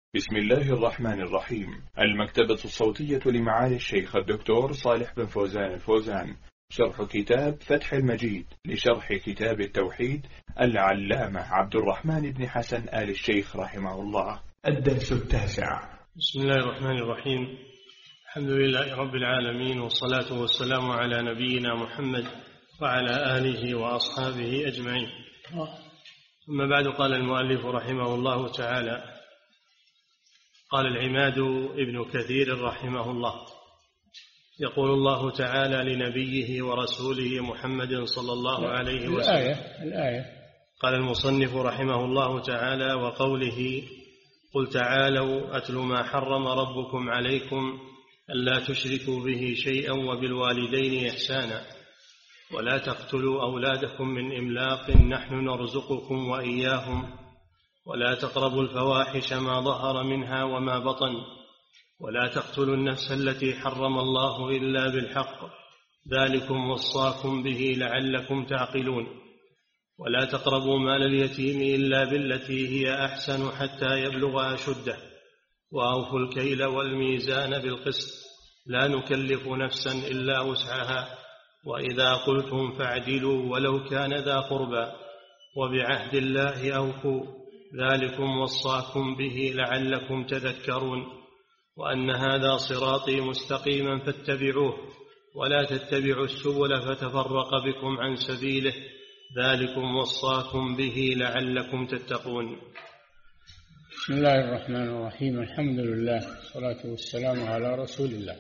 بسم الله الرحمن الرحيم. المكتبة الصوتية لمعالي الشيخ الدكتور صالح بن فوزان الفوزان، شرح كتاب فتح المجيد لشرح كتاب التوحيد العلامة عبد الرحمن بن حسن آل الشيخ رحمه الله. الدرس 9. بسم الله الرحمن الرحيم. الحمد لله رب العالمين، والصلاة والسلام على نبينا محمد وعلى آله وأصحابه أجمعين. أما بعد، قال المؤلف رحمه الله تعالى: قال العماد ابن كثير رحمه الله: يقول الله تعالى لنبيه ورسوله محمد صلى الله عليه وسلم. الآية. قال المصنف رحمه الله تعالى: وقوله: قل تعالوا أتل ما حرم ربكم عليكم ألا تشركوا به شيئا وبالوالدين إحسانا ولا تقتلوا أولادكم من إملاق نحن نرزقكم وإياهم ولا تقربوا الفواحش ما ظهر منها وما بطن ولا تقتلوا النفس التي حرم الله إلا بالحق ذلكم وصاكم به لعلكم تعقلون ولا تقربوا مال اليتيم إلا بالتي هي أحسن حتى يبلغ أشده وأوفوا الكيل والميزان بالقسط لا نكلف نفسا إلا وسعها وإذا قلتم فاعدلوا ولو كان ذا قربى وبعهد الله أوفوا ذلكم وصاكم به لعلكم تذكرون وأن هذا صراطي مستقيما فاتبعوه ولا تتبعوا السبل فتفرق بكم عن سبيله ذلكم وصاكم به لعلكم تتقون. بسم الله الرحمن الرحيم. الحمد لله والصلاة والسلام على رسول الله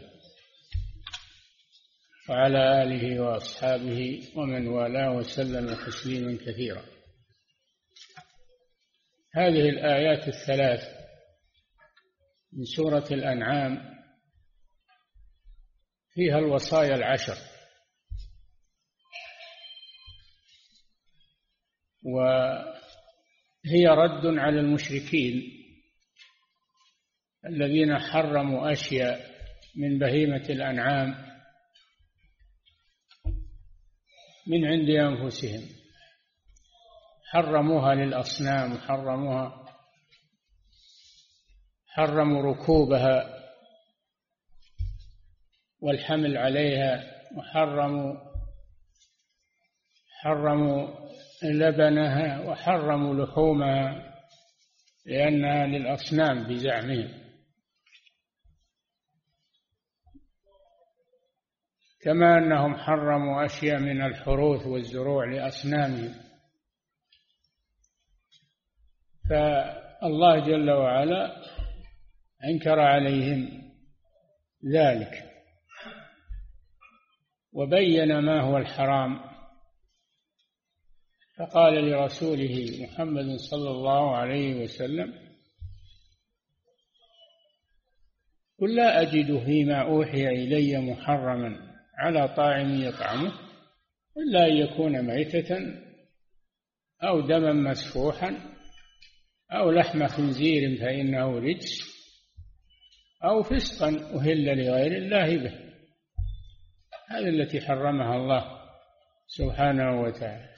وعلى آله وأصحابه ومن والاه وسلم تسليما كثيرا. هذه الآيات الثلاث من سورة الأنعام فيها الوصايا العشر، وهي رد على المشركين الذين حرموا أشياء من بهيمة الأنعام من عند أنفسهم، حرموها للأصنام، حرموا ركوبها والحمل عليها، حرموا لبنها وحرموا لحومها لأنها للأصنام بزعمهم، كما أنهم حرموا أشياء من الحروث والزروع لأصنامهم. فالله جل وعلا أنكر عليهم ذلك وبين ما هو الحرام، فقال لرسوله محمد صلى الله عليه وسلم: قل لا أجد فيما أوحي إلي محرما على طاعم يطعمه إلا أن يكون ميتة أو دما مسفوحا أو لحم خنزير فإنه رجس أو فسقا أهل لغير الله به. هذه التي حرمها الله سبحانه وتعالى.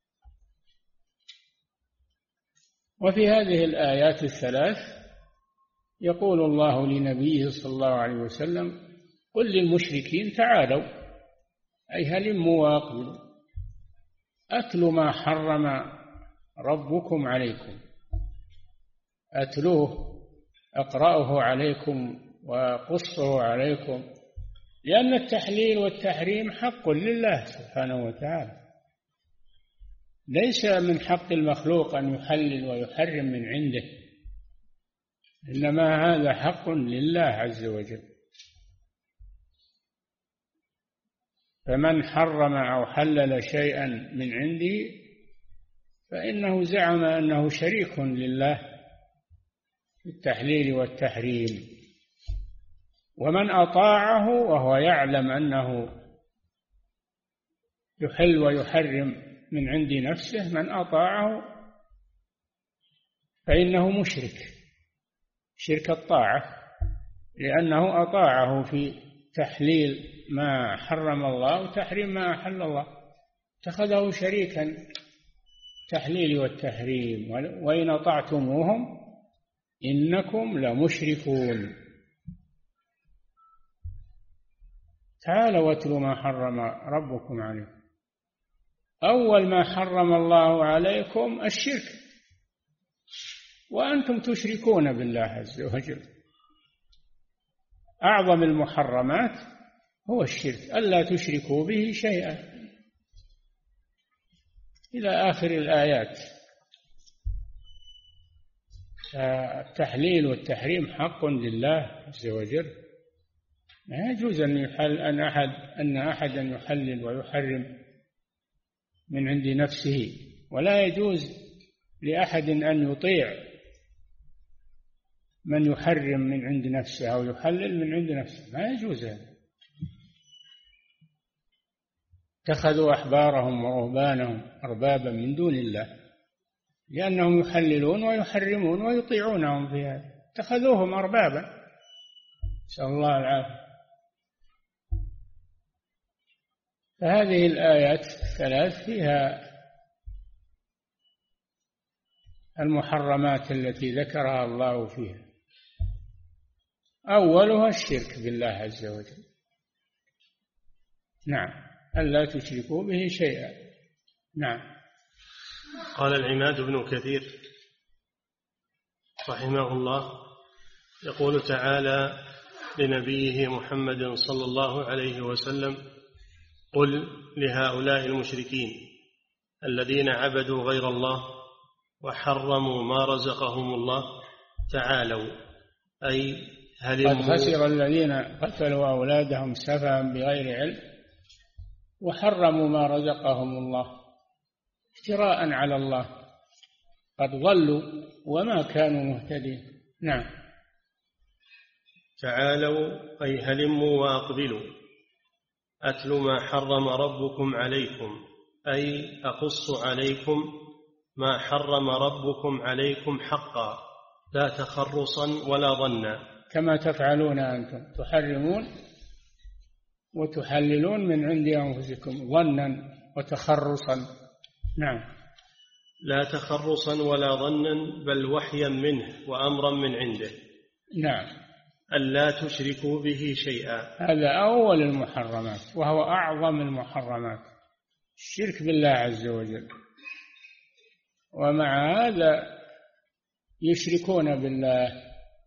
وفي هذه الآيات الثلاث يقول الله لنبيه صلى الله عليه وسلم: قل للمشركين تعالوا، أي هلموا واقبلوا، أتل ما حرم ربكم عليكم، أتلوه، أقرأه عليكم وقصه عليكم، لأن التحليل والتحريم حق لله سبحانه وتعالى، ليس من حق المخلوق أن يحلل ويحرم من عنده، إنما هذا حق لله عز وجل. فمن حرم أو حلل شيئا من عنده فإنه زعم أنه شريك لله في التحليل والتحريم، ومن أطاعه وهو يعلم أنه يحل ويحرم من عند نفسه، من أطاعه فإنه مشرك، شرك الطاعة، لأنه أطاعه في تحليل ما حرم الله وتحريم ما أحل الله، اتخذه شريكا التحليل والتحريم. وإن أطعتموهم إنكم لمشركون. تعالوا واتلوا ما حرم ربكم عليكم. أول ما حرم الله عليكم الشرك، وأنتم تشركون بالله عز وجل. أعظم المحرمات هو الشرك، ألا تشركوا به شيئا إلى آخر الآيات. التحليل والتحريم حق لله عز وجل، لا يجوز أن أحدا يحلل ويحرم من عند نفسه، ولا يجوز لأحد أن يطيع من يحرم من عند نفسه أو يحلل من عند نفسه، ما يجوز هذا. اتخذوا أحبارهم ورهبانهم أربابا من دون الله لأنهم يحللون ويحرمون ويطيعونهم في هذا، اتخذوهم أربابا، نسأل الله العافية. فهذه الآيات الثلاث فيها المحرمات التي ذكرها الله فيها. أولها الشرك بالله عز وجل، نعم، ألا تشركوا به شيئا. نعم. قال العماد بن كثير رحمه الله، يقول تعالى لنبيه محمد صلى الله عليه وسلم: قل لهؤلاء المشركين الذين عبدوا غير الله وحرموا ما رزقهم الله تعالوا، أي هلموا. قد خسر الذين قتلوا أولادهم سفها بغير علم وحرموا ما رزقهم الله افتراء على الله، قد ضلوا وما كانوا مهتدين. نعم. تعالوا أي هلموا وأقبلوا، أتل ما حرم ربكم عليكم، أي أقص عليكم ما حرم ربكم عليكم حقا، لا تخرصا ولا ظنا، كما تفعلون أنتم، تحرمون وتحللون من عند أنفسكم ظنا وتخرصا. نعم. لا تخرصا ولا ظنا، بل وحيا منه وأمرا من عنده. نعم. ألا تشركوا به شيئا، هذا أول المحرمات وهو أعظم المحرمات، الشرك بالله عز وجل. ومع هذا يشركون بالله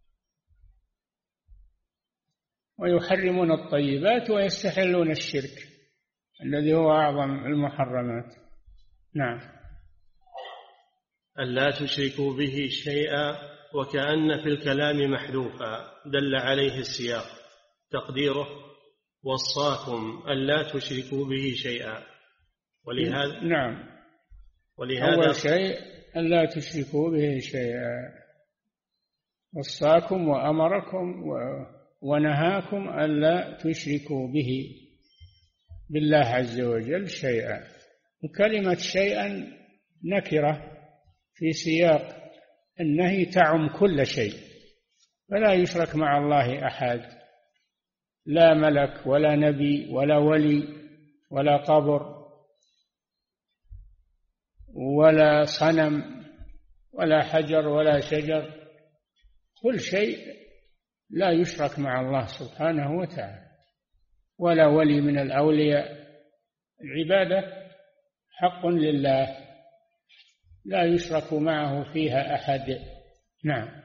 ويحرمون الطيبات ويستحلون الشرك الذي هو أعظم المحرمات. نعم. ألا تشركوا به شيئا، وكأن في الكلام محذوفا دل عليه السياق، تقديره: وصاكم ألا تشركوا به شيئا. ولهذا نعم، ولهذا أول شيء ألا تشركوا به شيئا، وصاكم وأمركم ونهاكم ألا تشركوا به بالله عز وجل شيئا. وكلمة شيئا نكرة في سياق النهي تعم كل شيء، فلا يشرك مع الله أحد، لا ملك ولا نبي ولا ولي ولا قبر ولا صنم ولا حجر ولا شجر، كل شيء لا يشرك مع الله سبحانه وتعالى، ولا ولي من الأولياء. العبادة حق لله لا يشرك معه فيها أحد. نعم.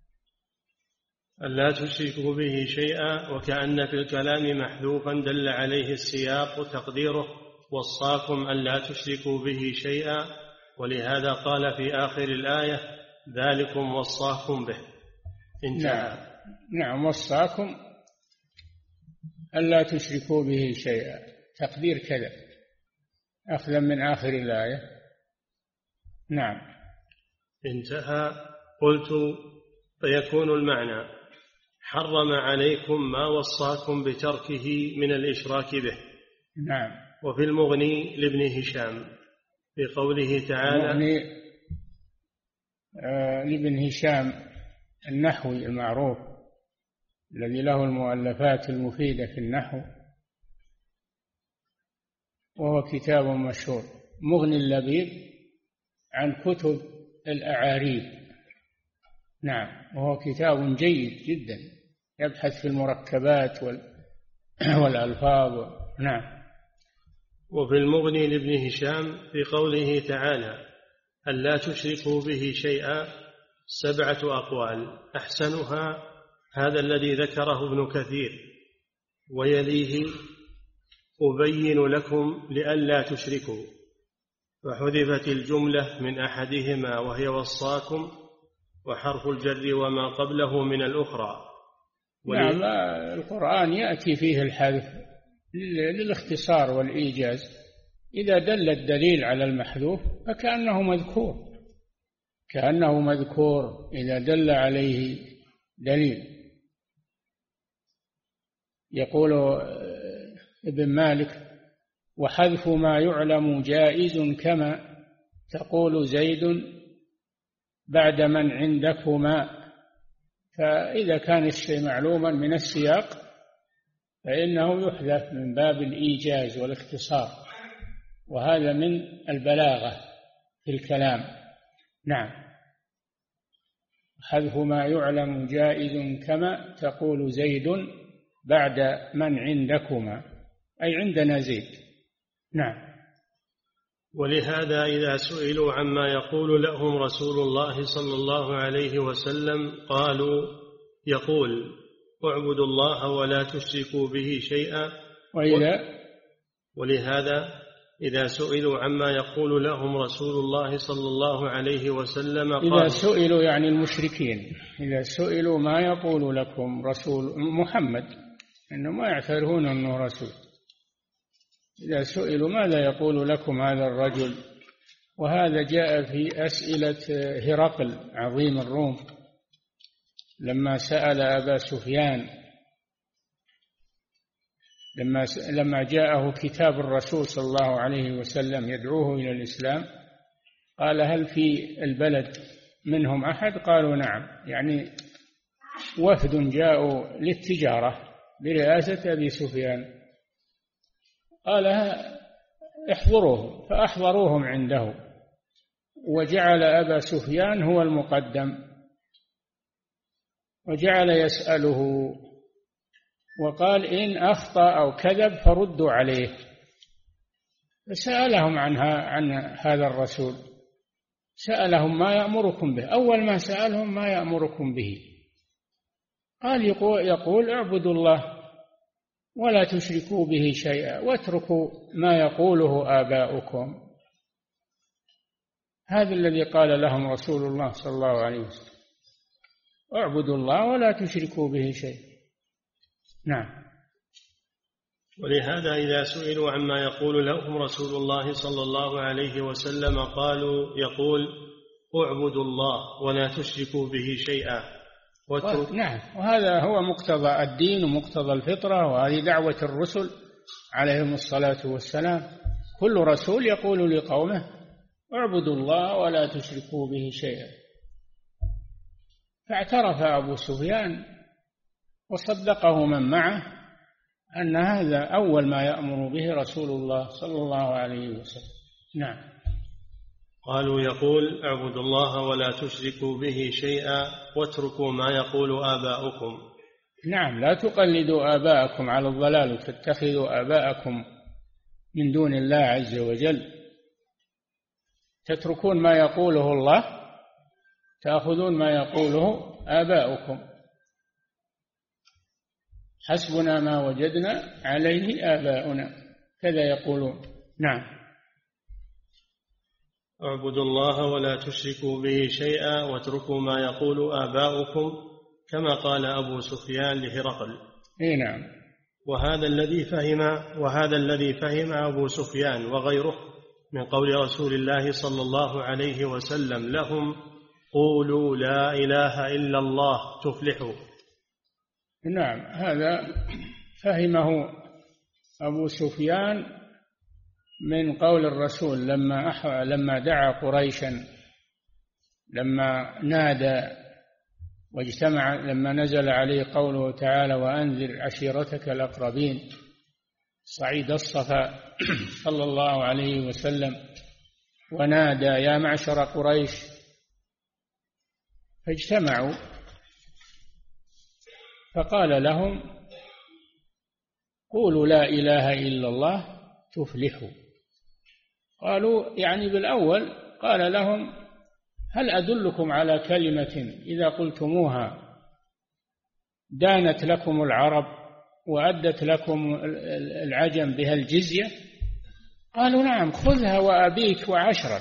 ألا تشركوا به شيئا، وكأن في الكلام محذوفا دل عليه السياق، تقديره: وصاكم ألا تشركوا به شيئا. ولهذا قال في آخر الآية: ذلكم وصاكم به. انتهى. نعم، وصاكم ألا تشركوا به شيئا، تقدير كذا أخذا من آخر الآية. نعم. انتهى. قلت: فيكون المعنى: حرم عليكم ما وصاكم بتركه من الإشراك به. نعم. وفي المغني لابن هشام في قوله تعالى، المغني لابن هشام النحوي المعروف الذي له المؤلفات المفيدة في النحو، وهو كتاب مشهور، مغني اللبيب عن كتب الأعاريب. نعم، وهو كتاب جيد جدا يبحث في المركبات والألفاظ. نعم. وفي المغني لابن هشام في قوله تعالى ألا تشركوا به شيئا 7 أقوال، أحسنها هذا الذي ذكره ابن كثير، ويليه أبين لكم لئلا تشركوا، فحذفت الجملة من أحدهما وهي وصاكم، وحرف الجر وما قبله من الأخرى. نعم، القرآن يأتي فيه الحذف للاختصار والإيجاز، إذا دل الدليل على المحذوف فكأنه مذكور، كأنه مذكور إذا دل عليه دليل. يقول ابن مالك وحذف ما يعلم جائز كما تقول زيد بعد من عندكما، فإذا كان الشيء معلوما من السياق فإنه يحذف من باب الإيجاز والاختصار، وهذا من البلاغة في الكلام. نعم، حذف ما يعلم جائز كما تقول زيد بعد من عندكما، أي عندنا زيد. نعم. ولهذا إذا سئلوا عما يقول لهم رسول الله صلى الله عليه وسلم قالوا يقول اعبدوا الله ولا تشركوا به شيئا. ولهذا إذا سئلوا عما يقول لهم رسول الله صلى الله عليه وسلم قالوا، إذا سئلوا يعني المشركين، إذا سئلوا ما يقول لكم رسول محمد، إنهم ما يعترفون أنه رسول، إذا سئلوا ماذا يقول لكم هذا الرجل. وهذا جاء في أسئلة هرقل عظيم الروم لما سأل أبا سفيان، لما جاءه كتاب الرسول صلى الله عليه وسلم يدعوه إلى الإسلام، قال هل في البلد منهم أحد؟ قالوا نعم، يعني وفد جاءوا للتجارة برئاسة أبي سفيان، قال احضروهم، فأحضروهم عنده، وجعل أبا سفيان هو المقدم، وجعل يسأله، وقال إن أخطأ أو كذب فردوا عليه. فسألهم عن هذا الرسول، سألهم ما يأمركم به، أول ما سألهم ما يأمركم به، قال يقول اعبدوا الله ولا تشركوا به شيئا واتركوا ما يقوله آباؤكم. هذا الذي قال لهم رسول الله صلى الله عليه وسلم، اعبدوا الله ولا تشركوا به شيئا. نعم. ولهذا إذا سئلوا عما يقول لهم رسول الله صلى الله عليه وسلم قالوا يقول اعبدوا الله ولا تشركوا به شيئا. نعم، وهذا هو مقتضى الدين ومقتضى الفطرة، وهذه دعوة الرسل عليهم الصلاة والسلام. كل رسول يقول لقومه اعبدوا الله ولا تشركوا به شيئا. فاعترف أبو سفيان وصدقه من معه أن هذا أول ما يأمر به رسول الله صلى الله عليه وسلم. نعم. قالوا يقول اعبدوا الله ولا تشركوا به شيئا واتركوا ما يقول آباؤكم. نعم، لا تقلدوا آباءكم على الضلال وتتخذوا آباءكم من دون الله عز وجل، تتركون ما يقوله الله، تأخذون ما يقوله آباؤكم. حسبنا ما وجدنا عليه آباؤنا، كذا يقولون. نعم. اعبدوا الله ولا تشركوا به شيئا واتركوا ما يقول آباؤكم، كما قال أبو سفيان لهرقل. نعم. وهذا الذي فهم أبو سفيان وغيره من قول رسول الله صلى الله عليه وسلم لهم قولوا لا إله إلا الله تفلحوا. نعم، هذا فهمه أبو سفيان من قول الرسول لما دعا قريشا، لما نادى واجتمع، لما نزل عليه قوله تعالى وأنذر عشيرتك الأقربين، صعيد الصفا صلى الله عليه وسلم، ونادى يا معشر قريش، فاجتمعوا فقال لهم: قولوا لا إله إلا الله تفلحوا. قالوا يعني بالأول قال لهم: هل أدلكم على كلمة إذا قلتموها دانت لكم العرب وأدت لكم العجم بها الجزية؟ قالوا: نعم، خذها وأبيك وعشرا.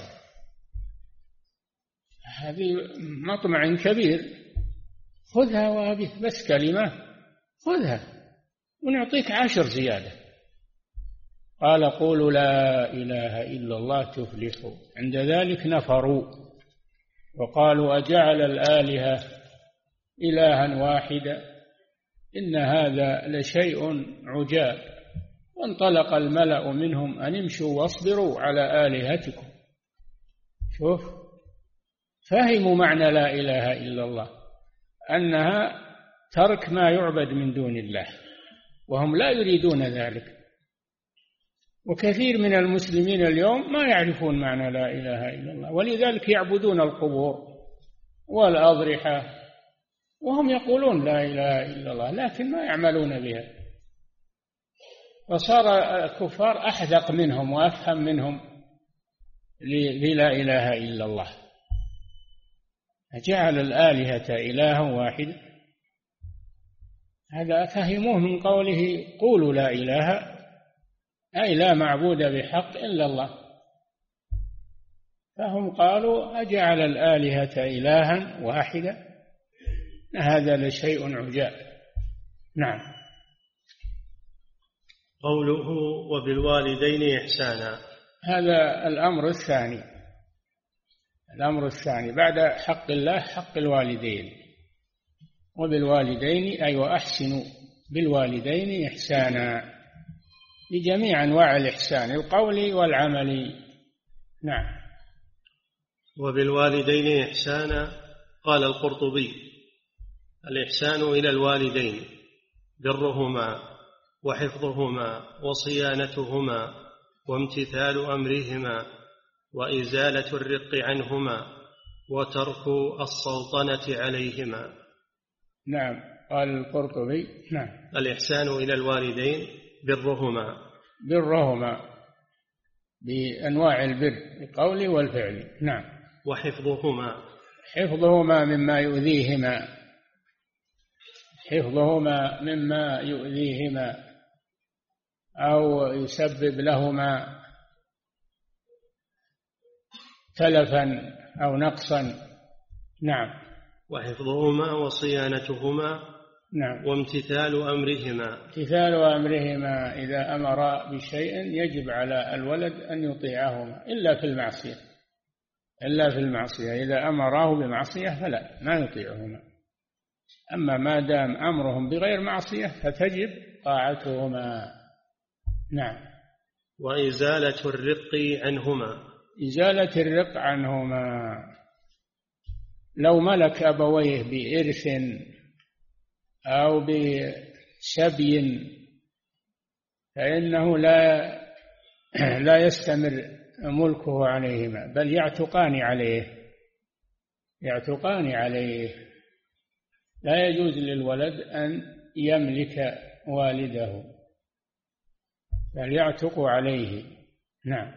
هذه مطمع كبير، خذها وأبيك، بس كلمة خذها ونعطيك 10 زيادة. قال: قولوا لا إله إلا الله تفلحوا. عند ذلك نفروا وقالوا: أجعل الآلهة إلها واحدا إن هذا لشيء عجاب. وانطلق الملأ منهم أن امشوا واصبروا على آلهتكم. شوف، فهموا معنى لا إله إلا الله، أنها ترك ما يعبد من دون الله، وهم لا يريدون ذلك. وكثير من المسلمين اليوم ما يعرفون معنى لا إله إلا الله، ولذلك يعبدون القبور والأضرحة وهم يقولون لا إله إلا الله، لكن ما يعملون بها. فصار الكفار أحذق منهم وأفهم منهم للا إله إلا الله. جعل الآلهة إلها واحدا، هذا فهموه من قوله قولوا لا إله، أي لا معبود بحق إلا الله. فهم قالوا: أجعل الآلهة إلها واحدا هذا لشيء عجاب. نعم. قوله وبالوالدين إحسانا، هذا الأمر الثاني. الأمر الثاني بعد حق الله حق الوالدين. وبالوالدين أي وأحسنوا بالوالدين إحسانا، لجميع أنواع الإحسان القولي والعملي. نعم. وبالوالدين إحسانا، قال القرطبي: الإحسان إلى الوالدين برهما وحفظهما وصيانتهما وامتثال أمرهما وإزالة الرق عنهما وترك السلطنة عليهما. نعم. قال القرطبي: نعم، الإحسان إلى الوالدين برهما بأنواع البر القولي والفعلي. نعم. حفظهما مما يؤذيهما، حفظهما مما يؤذيهما أو يسبب لهما تلفا أو نقصا. نعم. وحفظهما وصيانتهما. نعم. وامتثال أمرهما. امتثال أمرهما، إذا أمر بشيء يجب على الولد أن يطيعهما إلا في المعصية. إذا أمراه بمعصية فلا، ما يطيعهما. أما ما دام أمرهم بغير معصية فتجب طاعتهما. نعم. وإزالة الرق عنهما. إزالة الرق عنهما، لو ملك أبويه بإرث أو بسبي فإنه لا يستمر ملكه عليهما، بل يعتقان عليه. لا يجوز للولد أن يملك والده، بل يعتق عليه. نعم.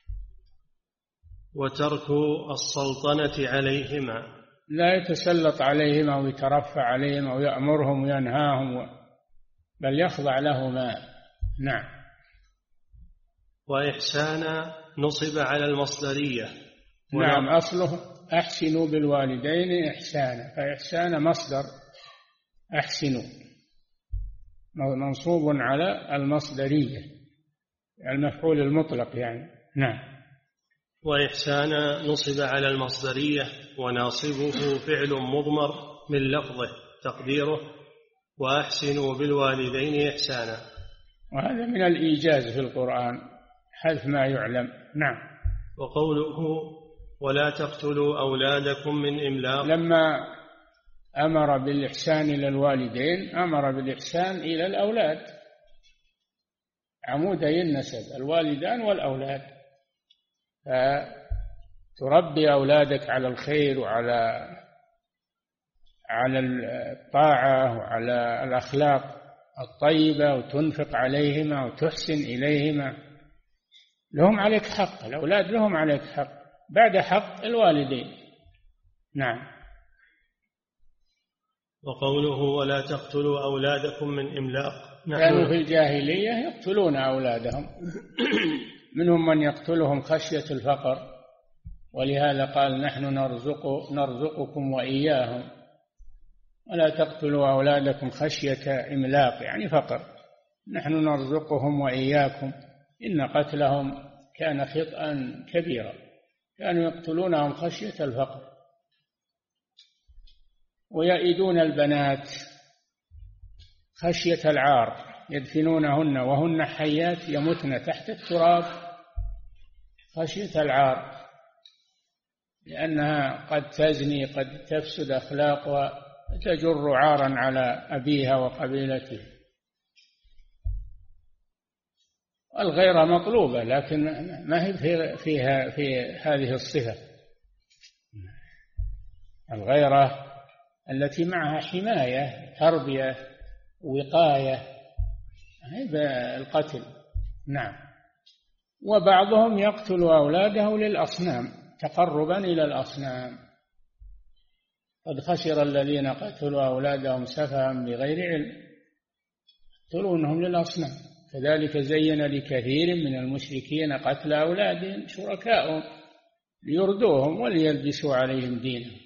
وترك السلطنة عليهما، لا يتسلط عليهما ويترفع عليهما ويأمرهم وينهاهم، بل يخضع لهما. نعم. وإحسانا نصب على المصدرية. نعم، أصله أحسنوا بالوالدين إحسانا، فإحسان مصدر أحسنوا منصوب على المصدرية، المفعول المطلق يعني. نعم. وإحسانا نصب على المصدرية وناصبه فعل مضمر من لفظه تقديره وأحسنوا بالوالدين إحسانا. وهذا من الإيجاز في القرآن، حذف ما يعلم. نعم. وقوله ولا تقتلوا أولادكم من إملاق، لما أمر بالإحسان إلى الوالدين أمر بالإحسان إلى الأولاد، عمودي النسب الوالدان والأولاد، فتربي أولادك على الخير وعلى على الطاعة وعلى الأخلاق الطيبة وتنفق عليهما وتحسن إليهما. لهم عليك حق، الأولاد لهم عليك حق بعد حق الوالدين. نعم. وقوله ولا تقتلوا أولادكم من إملاق. كانوا في الجاهلية يقتلون أولادهم، منهم من يقتلهم خشية الفقر، ولهذا قال نحن نرزقكم وإياهم. ولا تقتلوا أولادكم خشية إملاق يعني فقر، نحن نرزقهم وإياكم إن قتلهم كان خطأ كبيرا، كانوا يقتلونهم خشية الفقر. ويئدون البنات خشية العار، يدفنونهن وهن حيات يمتن تحت التراب خشية العار، لأنها قد تزني، قد تفسد أخلاقها، تجر عارا على أبيها وقبيلته. الغيرة مطلوبة لكن ما هي فيها في هذه الصفة. الغيرة التي معها حماية، تربية، وقاية، القتل. نعم. وبعضهم يقتل أولاده للأصنام تقربا إلى الأصنام. قد خسر الذين قتلوا أولادهم سفها بغير علم يقتلونهم للأصنام. كذلك زين لكثير من المشركين قتل أولادهم شركاءهم ليردوهم وليلبسوا عليهم دينهم،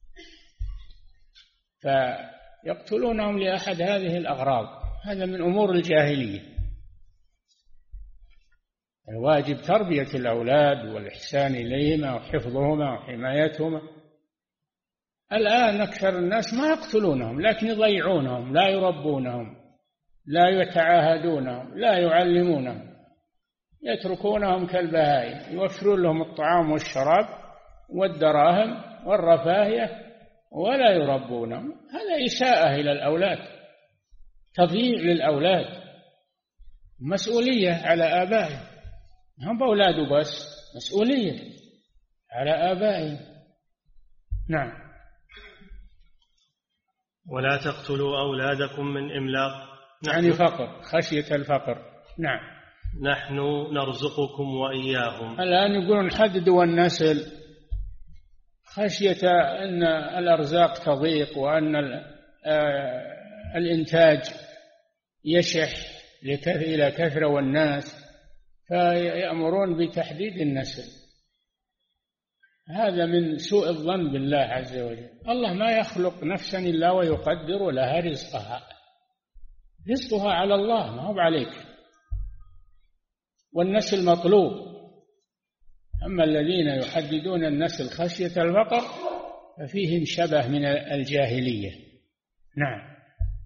فيقتلونهم لأحد هذه الأغراض. هذا من أمور الجاهلية. الواجب تربية الأولاد والإحسان إليهما وحفظهما وحمايتهما. الآن أكثر الناس ما يقتلونهم لكن يضيعونهم، لا يربونهم، لا يتعاهدونهم، لا يعلمونهم، يتركونهم كالبهائم، يوفرون لهم الطعام والشراب والدراهم والرفاهية ولا يربونهم. هذا إساءة إلى الأولاد، تضييع للأولاد، مسؤولية على آبائهم، هم بأولاده بس، مسؤولية على آبائهم. نعم. ولا تقتلوا أولادكم من إملاق يعني فقر، خشية الفقر. نعم. نحن نرزقكم وإياهم. الآن يقولون حددوا النسل خشية أن الأرزاق تضيق وأن الإنتاج يشح إلى كثرة والناس، فيأمرون بتحديد النسل. هذا من سوء الظن بالله عز وجل. الله ما يخلق نفسا إلا ويقدر لها رزقها، رزقها على الله ما هو عليك، والنسل مطلوب. أما الذين يحددون النسل خشية الفقر ففيهم شبه من الجاهلية. نعم.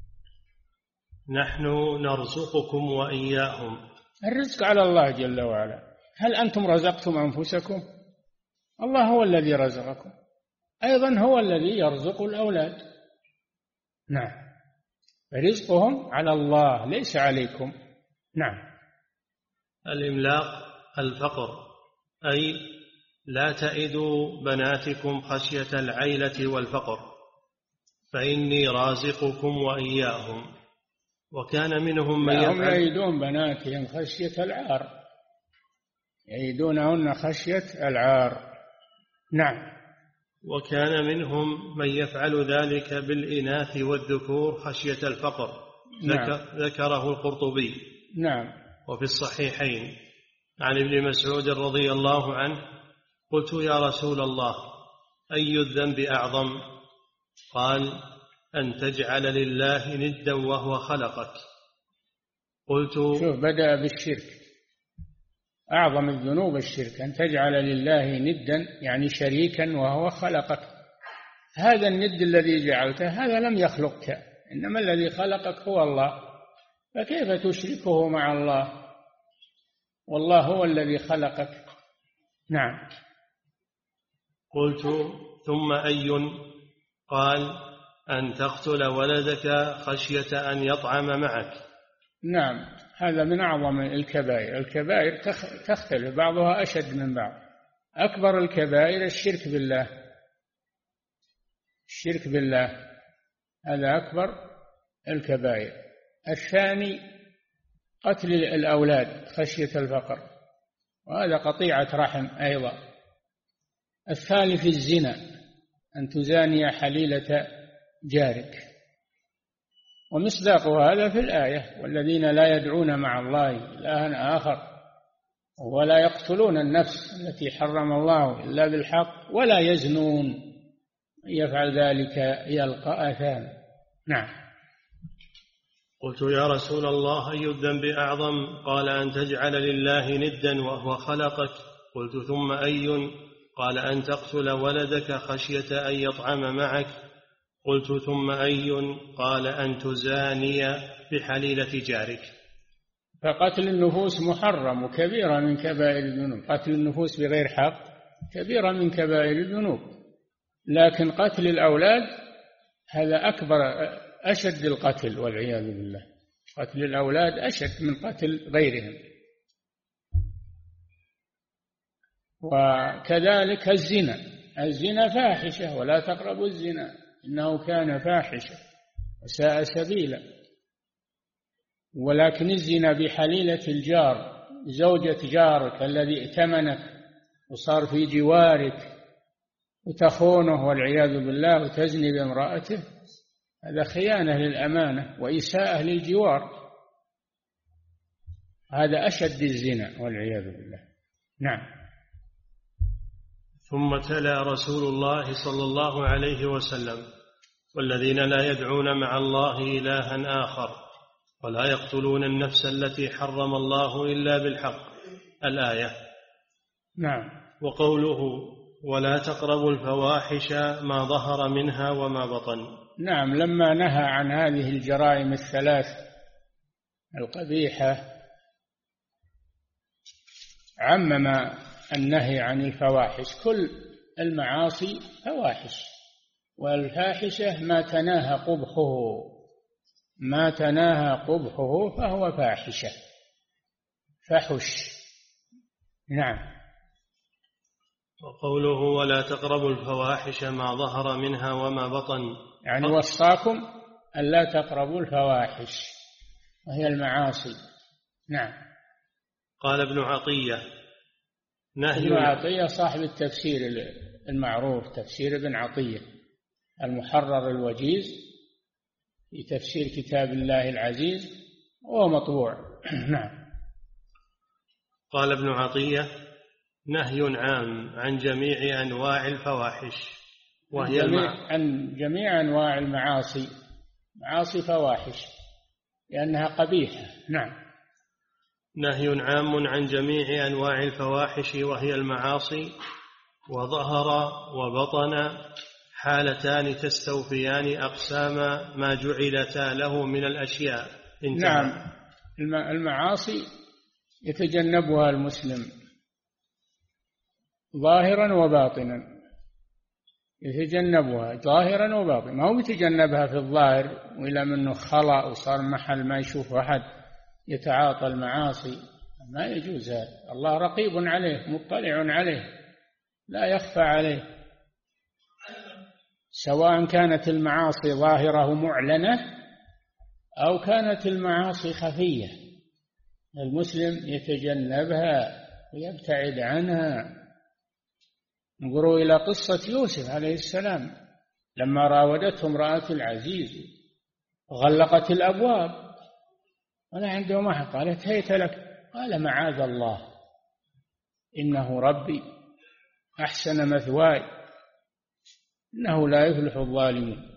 نحن نرزقكم وإياهم. الرزق على الله جل وعلا. هل أنتم رزقتم أنفسكم؟ الله هو الذي رزقكم، أيضا هو الذي يرزق الأولاد. نعم. رزقهم على الله ليس عليكم. نعم. الإملاق الفقر، أي لا تئدوا بناتكم خشية العيلة والفقر، فإني رازقكم وإياهم. وكان منهم من هم يئدون بناتهم خشية العار، يئدونهن خشية العار. نعم. وكان منهم من يفعل ذلك بالإناث والذكور خشية الفقر. نعم. ذكره القرطبي. نعم. وفي الصحيحين عن ابن مسعود رضي الله عنه قلت يا رسول الله أي الذنب أعظم؟ قال أن تجعل لله ندا وهو خلقك. قلت شوف، بدأ بالشرك. أعظم الذنوب الشرك، أن تجعل لله ندا يعني شريكا وهو خلقك. هذا الند الذي جعلته هذا لم يخلقك، إنما الذي خلقك هو الله، فكيف تشركه مع الله والله هو الذي خلقك؟ نعم. قلت ثم أي؟ قال أن تقتل ولدك خشية أن يطعم معك. نعم. هذا من أعظم الكبائر. الكبائر تختلف، بعضها أشد من بعض. أكبر الكبائر الشرك بالله، الشرك بالله هذا أكبر الكبائر. الثاني قتل الأولاد خشية الفقر، وهذا قطيعة رحم أيضا. الثالث الزنا، أن تزاني حليلة جارك. ومصداق هذا في الآية: والذين لا يدعون مع الله إلها آخر ولا يقتلون النفس التي حرم الله إلا بالحق ولا يزنون، يفعل ذلك يلقى آثاما. نعم. قلت يا رسول الله أي الذنب أعظم؟ قال أن تجعل لله ندا وهو خلقك. قلت ثم أي؟ قال أن تقتل ولدك خشية أن يطعم معك. قلت ثم أي؟ قال أن تزاني بحليلة جارك. فقتل النفوس محرم وكبيرة من كبائر الذنوب. قتل النفوس بغير حق كبيرة من كبائر الذنوب، لكن قتل الأولاد هذا أكبر، أشد القتل والعياذ بالله. قتل الأولاد أشد من قتل غيرهم. وكذلك الزنا فاحشة، ولا تقربوا الزنا إنه كان فاحشة وساء سبيلا. ولكن الزنا بحليلة الجار، زوجة جارك الذي ائتمنك وصار في جوارك وتخونه والعياذ بالله وتزني بامرأته، هذا خيانة للأمانة وإساءة للجوار، هذا أشد الزنا والعياذ بالله. نعم. ثم تلا رسول الله صلى الله عليه وسلم: والذين لا يدعون مع الله إلها آخر ولا يقتلون النفس التي حرم الله إلا بالحق، الآية. نعم. وقوله: ولا تقربوا الفواحش ما ظهر منها وما بطن. نعم، لما نهى عن هذه الجرائم الثلاث القبيحة عمم النهي عن الفواحش. كل المعاصي فواحش، والفاحشة ما تناهى قبحه فهو فاحشة، فحش. نعم. وقوله: ولا تقربوا الفواحش ما ظهر منها وما بطن، يعني وصاكم ألا تقربوا الفواحش وهي المعاصي. نعم. قال ابن عطية: ابن عطية صاحب التفسير المعروف، تفسير ابن عطية المحرر الوجيز في تفسير كتاب الله العزيز، وهو مطبوع. نعم. قال ابن عطية: نهي عام عن جميع أنواع الفواحش، وهي عن جميع أنواع المعاصي، معاصي فواحش لأنها قبيحة. نعم. نهي عام عن جميع أنواع الفواحش وهي المعاصي، وظهر وبطن حالتان تستوفيان أقسام ما جعلتا له من الأشياء. انتهى. نعم. المعاصي يتجنبها المسلم ظاهرا وباطنا، يتجنبها ظاهرا وباطنا، ما هو يتجنبها في الظاهر وإلى منه خلأ وصار محل ما يشوف أحد يتعاطى المعاصي، ما يجوز هذا. الله رقيب عليه مطلع عليه لا يخفى عليه، سواء كانت المعاصي ظاهرة معلنة أو كانت المعاصي خفية، المسلم يتجنبها ويبتعد عنها. انظروا إلى قصة يوسف عليه السلام لما راودته امرأة العزيز غلقت الأبواب ولا عندهم أحد، قالت هيت لك، قال معاذ الله إنه ربي أحسن مثواي إنه لا يفلح الظالمون.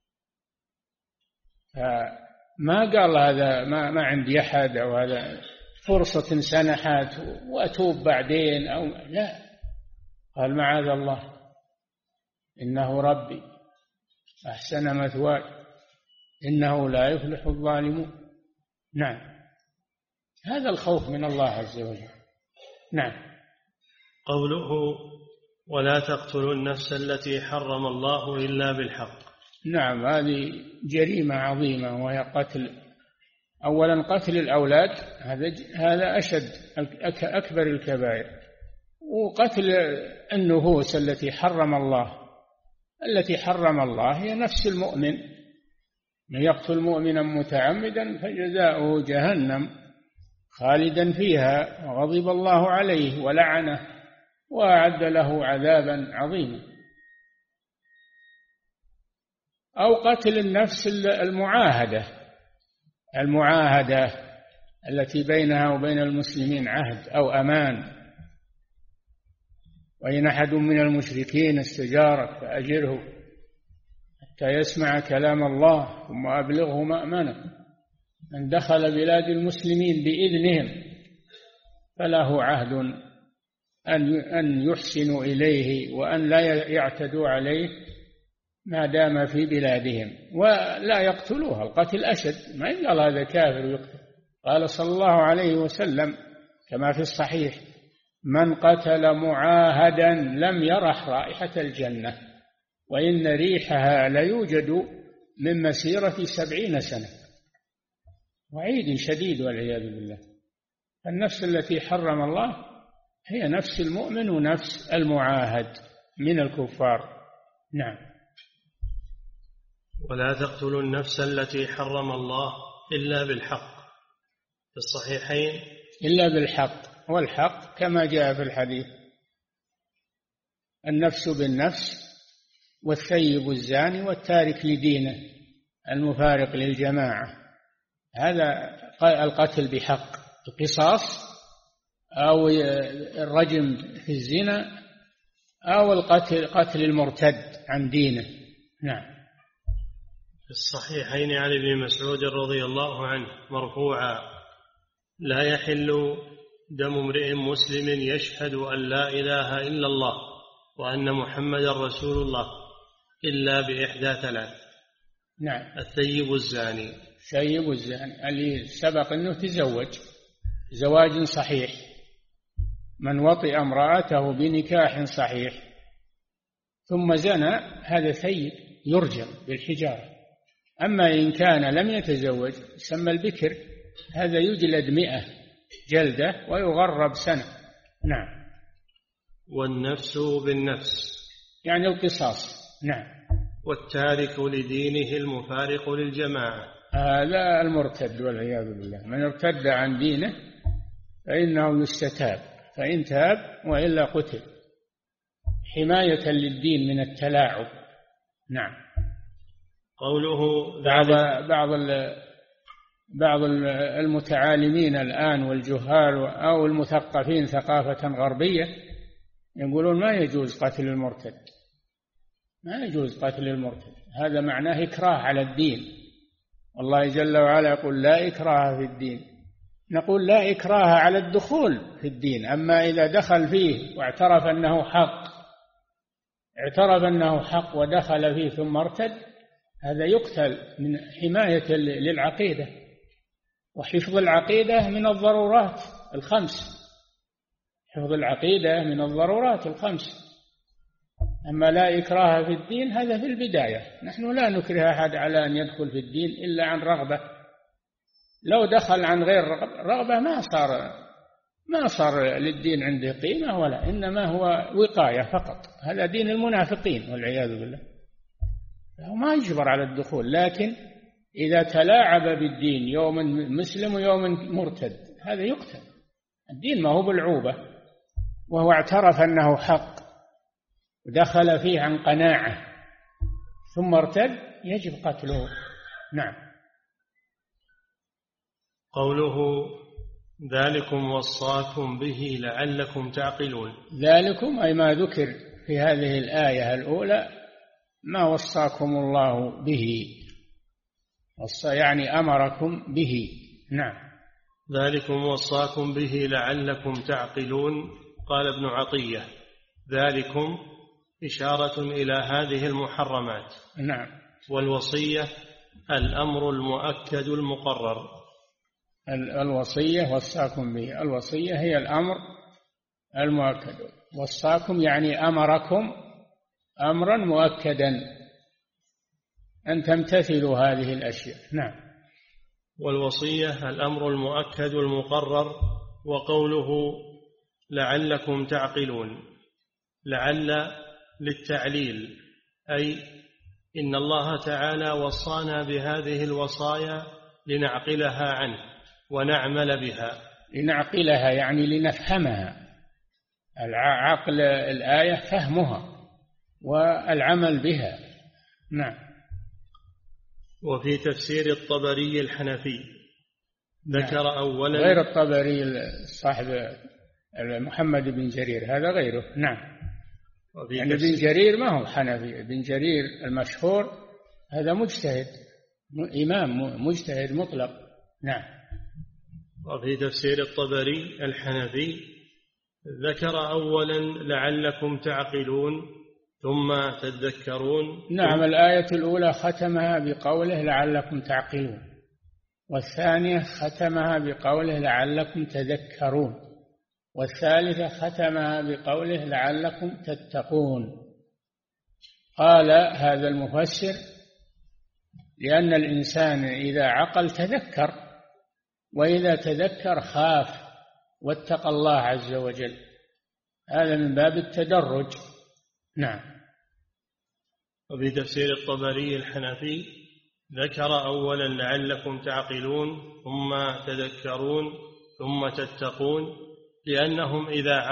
فما قال هذا ما عندي أحد أو هذا فرصة سنحت وأتوب بعدين أو لا، قال معاذ الله إنه ربي أحسن مثواي إنه لا يفلح الظالمون. نعم. هذا الخوف من الله عز وجل. نعم. قوله: ولا تقتلوا النفس التي حرم الله إلا بالحق. نعم، هذه جريمة عظيمة، وهي أولا قتل الأولاد، هذا أشد أكبر الكبائر. وقتل النفوس التي حرم الله هي نفس المؤمن من يقتل مؤمنا متعمدا فجزاؤه جهنم خالدا فيها وغضب الله عليه ولعنه وأعد له عذابا عظيما. أو قتل النفس المعاهدة التي بينها وبين المسلمين عهد أو أمان، وإن أحد من المشركين استجارك فأجره حتى يسمع كلام الله ثم أبلغه مأمنه. من دخل بلاد المسلمين بإذنهم فله عهد أن يحسنوا إليه وأن لا يعتدوا عليه ما دام في بلادهم، ولا يقتلوها القتل أشد. ما يقال هذا كافر يقتل. قال صلى الله عليه وسلم كما في الصحيح: من قتل معاهدا لم يرح رائحة الجنة وإن ريحها ليوجد من مسيرة 70 سنة. وعيد شديد والعياذ بالله. النفس التي حرم الله هي نفس المؤمن ونفس المعاهد من الكفار. نعم. ولا تقتلوا النفس التي حرم الله إلا بالحق في الصحيحين. إلا بالحق، والحق كما جاء في الحديث: النفس بالنفس والثيب الزاني والتارك لدينه المفارق للجماعة. هذا القتل بحق، القصاص أو الرجم في الزنا أو قتل المرتد عن دينه. نعم. في الصحيحين عن ابن مسعود رضي الله عنه مرفوعا: لا يحل دم امرئ مسلم يشهد أن لا إله إلا الله وأن محمد رسول الله إلا بإحدى 3. نعم. الثيب الزاني، الثيب الزاني اللي سبق أنه تزوج زواج صحيح، من وطئ امرأته بنكاح صحيح ثم زنى هذا ثيب يرجم بالحجارة. أما إن كان لم يتزوج سمى البكر، هذا يجلد 100 جلدة ويغرب سنة. نعم. والنفس بالنفس يعني القصاص. نعم. والتارك لدينه المفارق للجماعة، هذا المرتد والعياذ بالله. من ارتد عن دينه فإنه يستتاب، فإن تاب وإلا قتل حماية للدين من التلاعب. نعم. قوله بعض المتعالمين الآن والجهال أو المثقفين ثقافة غربية يقولون ما يجوز قتل المرتد، ما يجوز قتل المرتد، هذا معناه إكراه على الدين. والله جل وعلا يقول: لا إكراه في الدين. نقول: لا إكراه على الدخول في الدين، أما إذا دخل فيه واعترف أنه حق ودخل فيه ثم ارتد، هذا يقتل من حماية للعقيدة، وحفظ العقيدة من الضرورات الخمس. حفظ العقيدة من الضرورات الخمس. أما لا إكراه في الدين هذا في البداية. نحن لا نكره أحد على أن يدخل في الدين إلا عن رغبة. لو دخل عن غير رغبة ما صار للدين عنده قيمة، ولا إنما هو وقاية فقط. هذا دين المنافقين والعياذ بالله. هو ما يجبر على الدخول، لكن إذا تلاعب بالدين يوم مسلم ويوم مرتد هذا يقتل. الدين ما هو بالعوبة، وهو اعترف أنه حق ودخل فيه عن قناعة ثم ارتد يجب قتله. نعم. قوله: ذلكم وصاكم به لعلكم تعقلون. ذلكم أي ما ذكر في هذه الآية الأولى، ما وصاكم الله به، يعني أمركم به. نعم. ذلكم وصاكم به لعلكم تعقلون. قال ابن عطية: ذلكم إشارة إلى هذه المحرمات. نعم. والوصية الأمر المؤكد المقرر. الوصية وصاكم به، الوصية هي الأمر المؤكد. وصاكم يعني أمركم أمرا مؤكدا أن تمتثلوا هذه الأشياء. نعم. والوصية الأمر المؤكد المقرر. وقوله: لعلكم تعقلون، لعل للتعليل، أي إن الله تعالى وصانا بهذه الوصايا لنعقلها عنه ونعمل بها. لنعقلها يعني لنفهمها. عقل الآية فهمها والعمل بها. نعم. وفي تفسير الطبري الحنفي ذكر أولا غير الطبري صاحب محمد بن جرير، هذا غيره. نعم. يعني ابن جرير ما هو حنفي، ابن جرير المشهور هذا مجتهد، إمام مجتهد مطلق. نعم. وفي تفسير الطبري الحنفي ذكر أولا لعلكم تعقلون ثم تذكرون. نعم. الآية الأولى ختمها بقوله لعلكم تعقلون، والثانية ختمها بقوله لعلكم تذكرون، والثالثة ختمها بقوله لعلكم تتقون. قال هذا المفسر لأن الإنسان إذا عقل تذكر، وإذا تذكر خاف واتقى الله عز وجل، هذا من باب التدرج. نعم. وفي تفسير الطبري الحنفي ذكر أولا لعلكم تعقلون ثم تذكرون ثم تتقون، لأنهم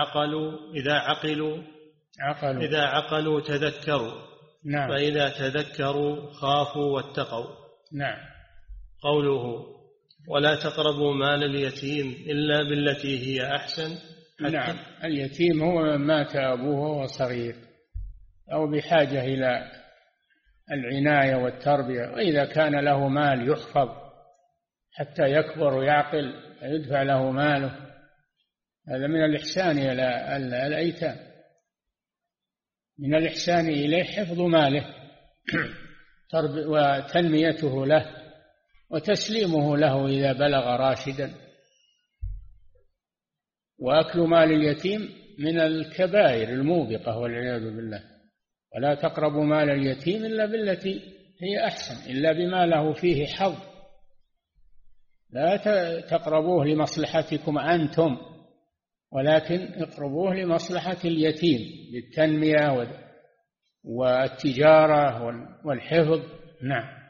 إذا عقلوا تذكروا. نعم. فإذا تذكروا خافوا واتقوا. نعم. قوله ولا تقربوا مال اليتيم إلا بالتي هي أحسن. نعم. اليتيم هو من مات أبوه وهو صغير أو بحاجة إلى العناية والتربية، وإذا كان له مال يحفظ حتى يكبر ويعقل يدفع له ماله، هذا من الإحسان إلى الأيتام. من الإحسان إليه حفظ ماله وتنميته له وتسليمه له إذا بلغ راشدا. وأكل مال اليتيم من الكبائر الموبقة والعياذ بالله. ولا تقربوا مال اليتيم إلا بالتي هي أحسن، إلا بما له فيه حظ. لا تقربوه لمصلحتكم أنتم، ولكن اقربوه لمصلحة اليتيم للتنمية والتجارة والحفظ. نعم.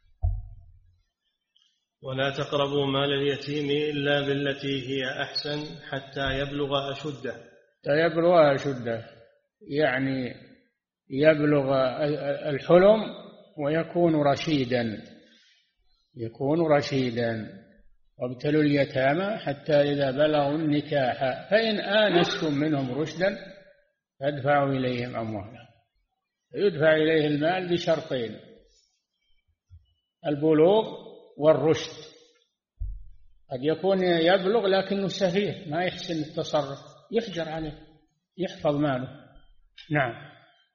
ولا تقربوا مال اليتيم إلا بالتي هي أحسن حتى يبلغ أشده. يعني يبلغ الحلم ويكون رشيدا. وابتلوا اليتامى حتى إذا بلغوا النكاح فإن آنستم منهم رشدا فادفعوا إليهم أموالهم. يدفع إليه المال بشرطين: البلوغ والرشد. قد يكون يبلغ لكنه سفيه ما يحسن التصرف، يحجر عليه، يحفظ ماله. نعم.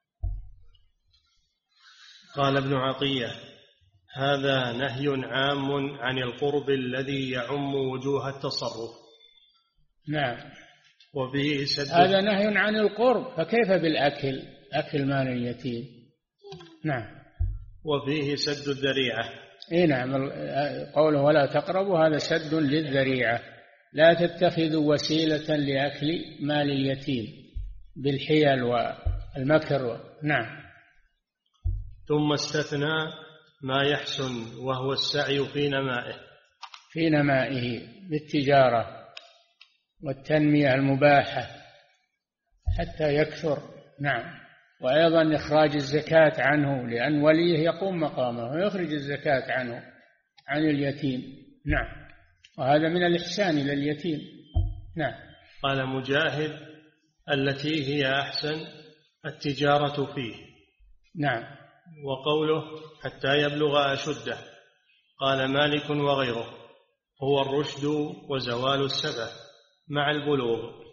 قال ابن عطية: هذا نهي عام عن القرب الذي يعم وجوه التصرف. نعم. وفيه هذا نهي عن القرب، فكيف بالأكل، أكل مال اليتيم؟ نعم. وفيه سد الذريعة. نعم. قوله ولا تقربوا هذا سد للذريعة. لا تتخذوا وسيلة لأكل مال اليتيم بالحيل والمكر. نعم. ثم استثنى ما يحسن وهو السعي في نمائه بالتجارة والتنمية المباحة حتى يكثر. نعم. وأيضا إخراج الزكاة عنه، لأن وليه يقوم مقامه ويخرج الزكاة عنه عن اليتيم. نعم. وهذا من الإحسان إلى اليتيم. نعم. قال مجاهد: التي هي أحسن التجارة فيه. نعم. وقوله حتى يبلغ أشده، قال مالك وغيره: هو الرشد وزوال السفه مع البلوغ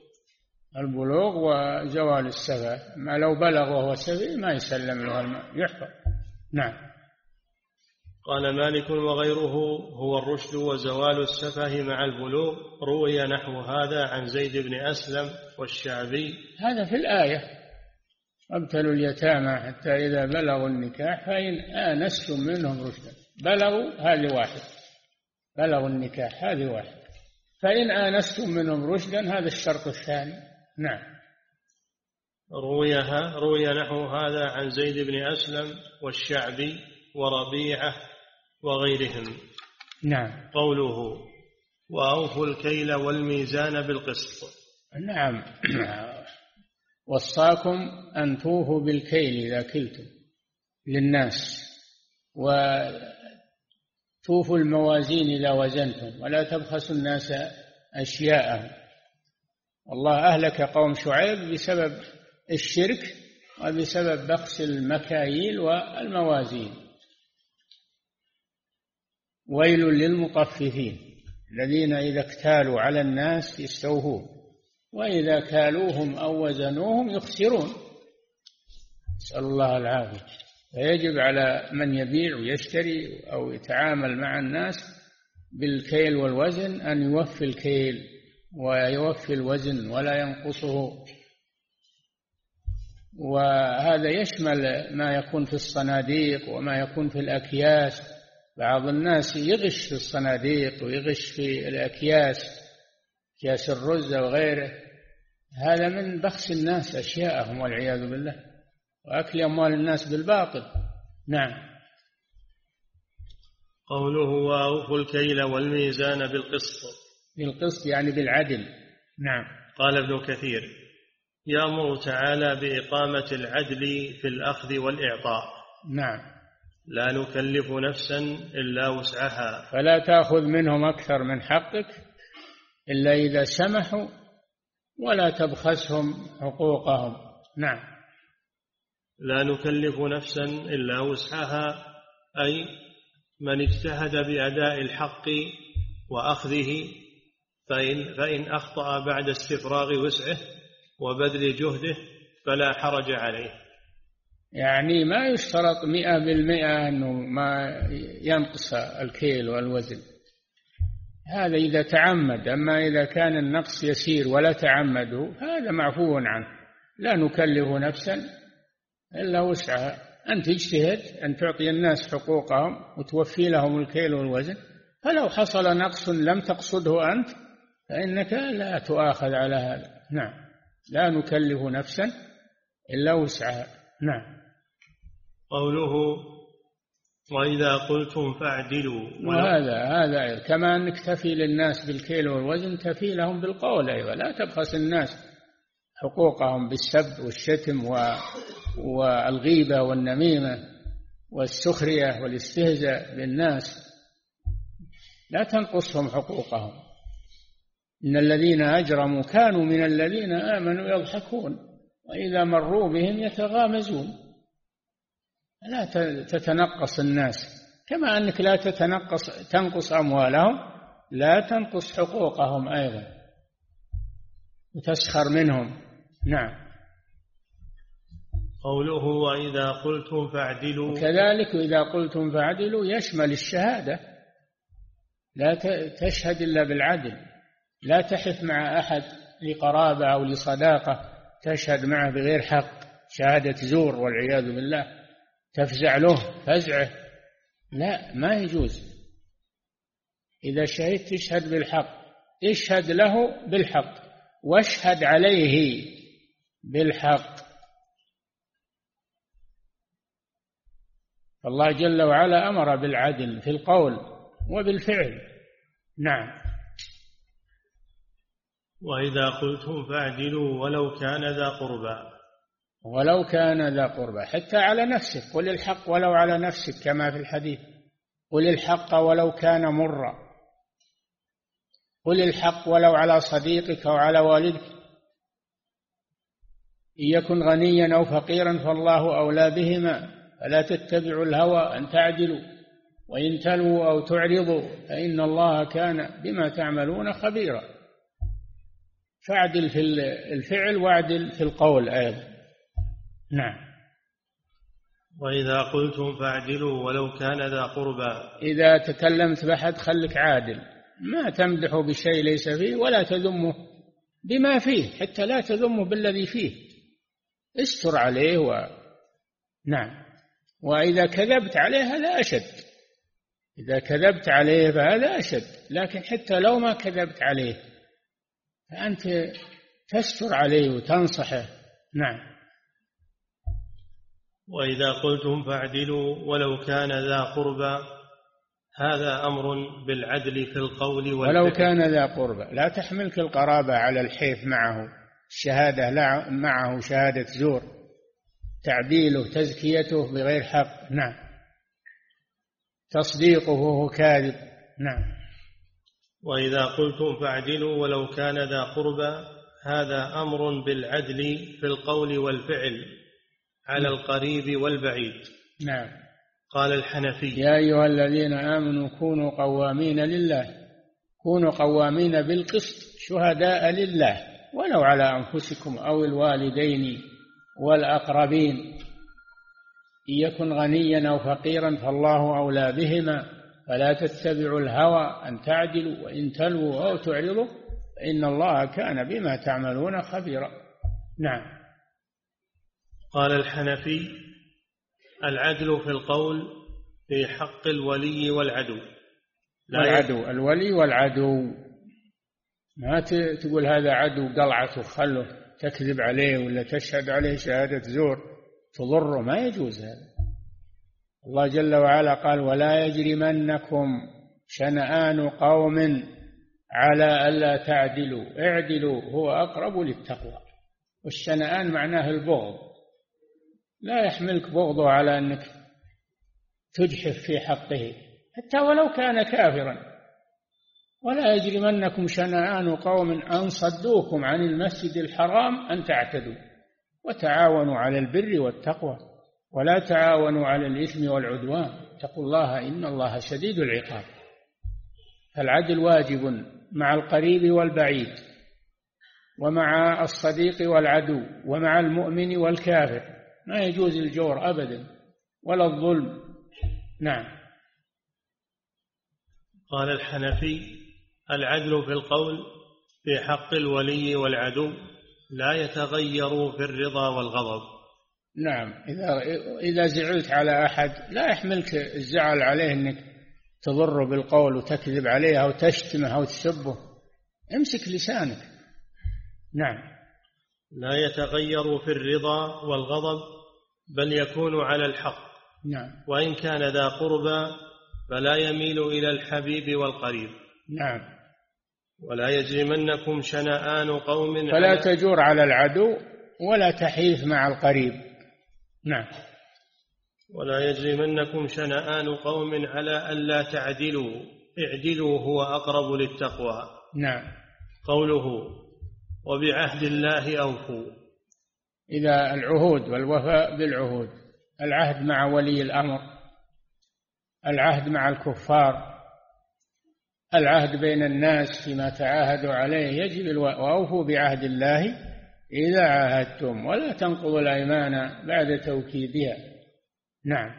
وزوال السفه. ما لو بلغ وهو سفيه ما يسلم له المال، يحفظ. نعم. قال مالك وغيره: هو الرشد وزوال السفه مع البلوغ. روي نحو هذا عن زيد بن أسلم والشعبي. هذا في الآية: وابتلوا اليتامى حتى إذا بلغوا النكاح فإن آنستم منهم رشدا. بلغوا هذه واحد، بلغوا النكاح هذه واحد. فإن آنستم منهم رشدا هذا الشرط الثاني. نعم. روي نحو هذا عن زيد بن أسلم والشعبي وربيعة وغيرهم. نعم. قوله وأوفوا الكيل والميزان بالقسط. نعم. وصاكم أن توفوا بالكيل إذا كلتم للناس، وتوفوا الموازين إذا وزنتم، ولا تبخسوا الناس أشياءهم. والله أهلك قوم شعيب بسبب الشرك وبسبب بخس المكاييل والموازين. ويل للمطففين الذين إذا اكتالوا على الناس يستوفون وإذا كالوهم أو وزنوهم يخسرون، نسأل الله العافية. فيجب على من يبيع ويشتري أو يتعامل مع الناس بالكيل والوزن أن يوفي الكيل ويوفي الوزن ولا ينقصه. وهذا يشمل ما يكون في الصناديق وما يكون في الأكياس. بعض الناس يغش في الصناديق ويغش في الأكياس، أكياس الرز وغيره، هذا من بخس الناس أشياءهم والعياذ بالله، وأكل أموال الناس بالباطل. نعم. قوله وأوفوا الكيل والميزان بالقسط. بالقسط يعني بالعدل. نعم. قال ابن كثير يأمر تعالى بإقامة العدل في الأخذ والإعطاء. نعم. لا نكلف نفسا إلا وسعها. فلا تأخذ منهم أكثر من حقك إلا إذا سمحوا، ولا تبخسهم حقوقهم. نعم. لا نكلف نفسا إلا وسعها، أي من اجتهد بأداء الحق وأخذه فإن أخطأ بعد استفراغ وسعه وبذل جهده فلا حرج عليه. يعني ما يشترط 100% أنه ما ينقص الكيل والوزن، هذا إذا تعمد. أما إذا كان النقص يسير ولا تعمده هذا معفو عنه. لا نكلف نفسا إلا وسعها. أن تجتهد أن تعطي الناس حقوقهم وتوفي لهم الكيل والوزن، فلو حصل نقص لم تقصده أنت فإنك لا تؤاخذ على هذا. نعم. لا نكلف نفسا إلا وسعها. نعم. قوله وإذا قلتم فاعدلوا. وهذا كما أنك تفي للناس بالكيل والوزن تفي لهم بالقول أيضا. لا تبخس الناس حقوقهم بالسب والشتم والغيبة والنميمة والسخرية والاستهزاء بالناس. لا تنقصهم حقوقهم. إن الذين أجرموا كانوا من الذين آمنوا يضحكون وإذا مروا بهم يتغامزون. لا تتنقص الناس، كما أنك لا تنقص أموالهم لا تنقص حقوقهم أيضا وتسخر منهم. نعم. قوله وإذا قلتم فاعدلوا. وكذلك إذا قلتم فاعدلوا يشمل الشهادة. لا تشهد إلا بالعدل. لا تحف مع أحد لقرابة أو لصداقة تشهد معه بغير حق، شهادة زور والعياذ بالله، تفزع له فزعه. لا، ما يجوز. إذا شهدت تشهد بالحق، اشهد له بالحق واشهد عليه بالحق. الله جل وعلا أمر بالعدل في القول وبالفعل. نعم. وإذا قلتم فاعدلوا ولو كان ذا قربى. ولو كان ذا قربى، حتى على نفسك. قل الحق ولو على نفسك كما في الحديث. قل الحق ولو كان مرا. قل الحق ولو على صديقك أو على والدك. إن يكن غنيا أو فقيرا فالله أولى بهما، فلا تتبعوا الهوى أن تعدلوا وإن تلووا أو تعرضوا فإن الله كان بما تعملون خبيرا. فاعدل في الفعل واعدل في القول أيضا. نعم. وإذا قلتم فاعدلوا ولو كان ذا قربى. إذا تكلمت بأحد خلك عادل، ما تمدحه بشيء ليس فيه ولا تذمه بما فيه، حتى لا تذمه بالذي فيه، استر عليه نعم. وإذا كذبت عليه هذا أشد. إذا كذبت عليه فهذا أشد. لكن حتى لو ما كذبت عليه فأنت تستر عليه وتنصحه. نعم. وإذا قلتم فاعدلوا ولو كان ذا قربى، هذا أمر بالعدل في القول والفعل. ولو كان ذا قربى، لا تحملك القرابة على الحيف معه، الشهادة لا معه شهادة زور، تعديله تزكيته بغير حق، نعم، تصديقه وهو كاذب، نعم. وإذا قلتم فاعدلوا ولو كان ذا قربى، هذا أمر بالعدل في القول والفعل على القريب والبعيد، نعم. قال الحنفي: يا أيها الذين آمنوا كونوا قوامين لله، كونوا قوامين بالقسط شهداء لله ولو على أنفسكم أو الوالدين والأقربين، إن يكن غنيا أو فقيرا فالله أولى بهما، فلا تتبعوا الهوى أن تعدلوا وإن تلووا أو تعرضوا فإن الله كان بما تعملون خبيرا، نعم. قال الحنفي: العدل في القول في حق الولي والعدو. الولي والعدو، ما تقول هذا عدو قلعته خله تكذب عليه ولا تشهد عليه شهادة زور تضره، ما يجوز هذا. الله جل وعلا قال: ولا يجرمنكم شنآن قوم على ألا تعدلوا اعدلوا هو أقرب للتقوى. والشنآن معناه البغض، لا يحملك بغضه على أنك تجحف في حقه حتى ولو كان كافرا. ولا يجرمنكم شنآن قوم أن صدوكم عن المسجد الحرام أن تعتدوا وتعاونوا على البر والتقوى ولا تعاونوا على الإثم والعدوان اتقوا الله إن الله شديد العقاب. فالعدل واجب مع القريب والبعيد ومع الصديق والعدو ومع المؤمن والكافر، ما يجوز الجور أبدا ولا الظلم، نعم. قال الحنفي: العدل في القول في حق الولي والعدو لا يتغير في الرضا والغضب. نعم، إذا زعلت على أحد لا يحملك الزعل عليه أنك تضره بالقول وتكذب عليه أو تشتمه أو تسبه، امسك لسانك، نعم. لا يتغير في الرضا والغضب بل يكون على الحق، نعم. وإن كان ذا قربى فلا يميل إلى الحبيب والقريب، نعم. ولا يجرمنكم شنآن قوم فلا تجور على العدو ولا تحيف مع القريب، نعم. ولا يجرمنكم شنآن قوم على ألا تعدلوا اعدلوا هو أقرب للتقوى، نعم. قوله: وبعهد الله أوفوا. إذا العهود والوفاء بالعهود، العهد مع ولي الأمر، العهد مع الكفار، العهد بين الناس فيما تعاهدوا عليه، يجب وأوفوا بعهد الله إذا عاهدتم ولا تنقضوا الأيمان بعد توكيدها، نعم.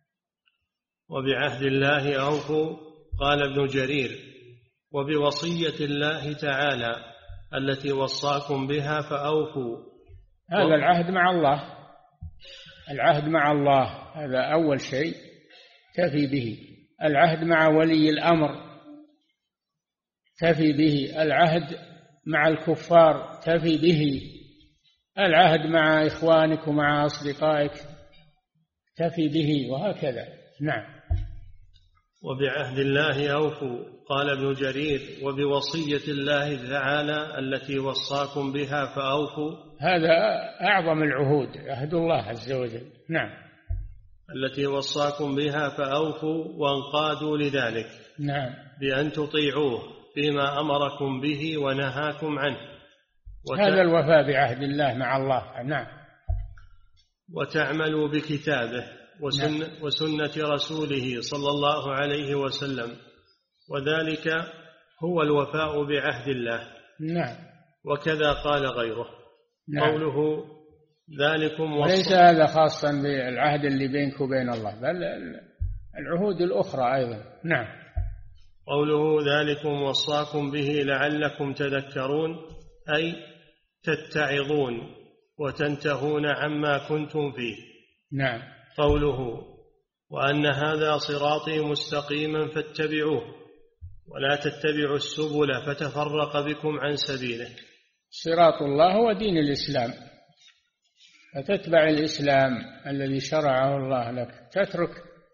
وبعهد الله أوفوا. قال ابن جرير: وبوصية الله تعالى التي وصاكم بها فأوفوا. هذا العهد مع الله، العهد مع الله هذا أول شيء تفي به، العهد مع ولي الأمر تفي به، العهد مع الكفار تفي به، العهد مع إخوانك ومع أصدقائك تفي به، وهكذا، نعم. وبعهد الله أوفوا. قال ابن جرير: وبوصية الله تعالى التي وصاكم بها فأوفوا. هذا أعظم العهود، عهد الله عز وجل، نعم. التي وصاكم بها فأوفوا وانقادوا لذلك، نعم، بأن تطيعوه فيما أمركم به ونهاكم عنه. هذا الوفاء بعهد الله مع الله، نعم. وتعملوا بكتابه وسنة رسوله صلى الله عليه وسلم، وذلك هو الوفاء بعهد الله، نعم. وكذا قال غيره، نعم. قوله: ذلكم وليس هذا خاصا بالعهد اللي بينك وبين الله، بل العهود الأخرى أيضا، نعم. قوله: ذلكم وصاكم به لعلكم تذكرون، أي تتعظون وتنتهون عما كنتم فيه، نعم. قوله: وأن هذا صراطي مستقيما فاتبعوه ولا تتبعوا السبل فتفرق بكم عن سبيله. صراط الله هو دين الإسلام، فتتبع الإسلام الذي شرعه الله لك، تترك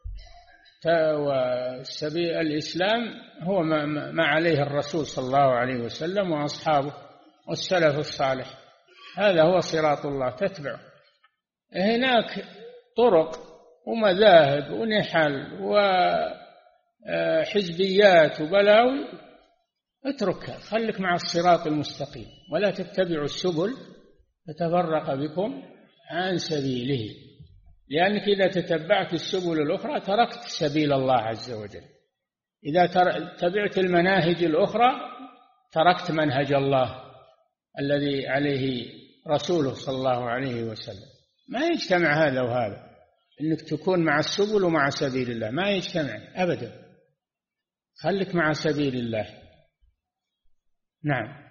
والسبيل الإسلام هو ما عليه الرسول صلى الله عليه وسلم وأصحابه والسلف الصالح، هذا هو صراط الله تتبعه. هناك طرق ومذاهب ونحل وحزبيات وبلاوي، اتركها، خليك مع الصراط المستقيم، ولا تتبعوا السبل فتفرق بكم عن سبيله، لأنك إذا تتبعت السبل الأخرى تركت سبيل الله عز وجل. إذا تبعت المناهج الأخرى تركت منهج الله الذي عليه رسوله صلى الله عليه وسلم. ما يجتمع هذا وهذا، إنك تكون مع السبل ومع سبيل الله، ما يجتمع أبدا، خليك مع سبيل الله. نعم.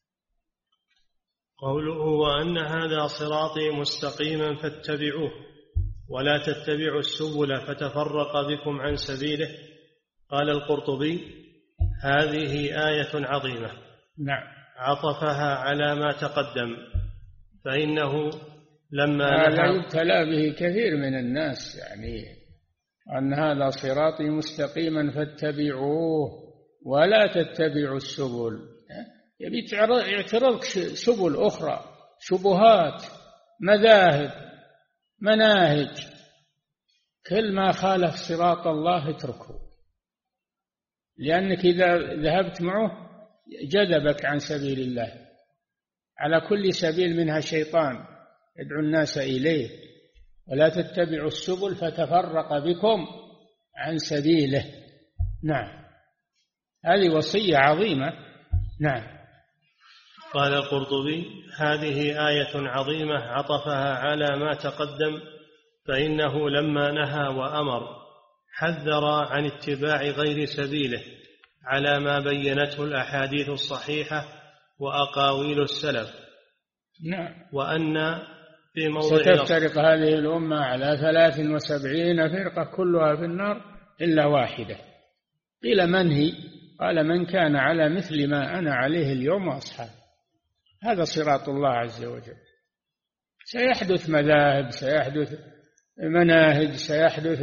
قوله وأن هذا صراطي مستقيما فاتبعوه ولا تتبعوا السبل فتفرق بكم عن سبيله. قال القرطبي هذه آية عظيمة. نعم. عطفها على ما تقدم، فإنه لما هذا يبتلى به كثير من الناس، يعني أن هذا صراطي مستقيما فاتبعوه ولا تتبعوا السبل، يبي يعترضك سبل أخرى، شبهات، مذاهب، مناهج، كل ما خالف صراط الله اتركه، لأنك إذا ذهبت معه جذبك عن سبيل الله. على كل سبيل منها شيطان يدعو الناس إليه، ولا تتبعوا السبل فتفرق بكم عن سبيله. نعم، هذه وصية عظيمة. نعم. قال القرطبي هذه آية عظيمة عطفها على ما تقدم، فإنه لما نهى وأمر حذر عن اتباع غير سبيله على ما بينته الأحاديث الصحيحة وأقاويل السلف. نعم. وأن في موضع ستفترق هذه الأمة على 73 فرقة كلها في النار إلا واحدة. قيل من هي؟ قال من كان على مثل ما أنا عليه اليوم وأصحابي. هذا صراط الله عز وجل. سيحدث مذاهب، سيحدث مناهج، سيحدث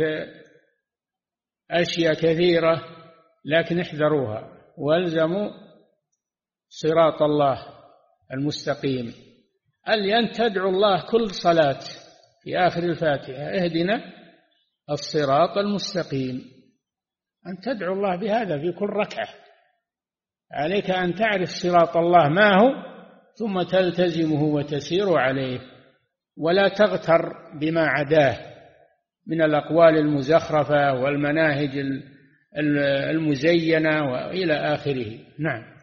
أشياء كثيرة، لكن احذروها والزموا صراط الله المستقيم. أن تدعو الله كل صلاة في آخر الفاتحة اهدنا الصراط المستقيم، أن تدعو الله بهذا في كل ركعة. عليك أن تعرف صراط الله ما هو، ثم تلتزمه وتسير عليه، ولا تغتر بما عداه من الأقوال المزخرفة والمناهج المزينة وإلى آخره. نعم.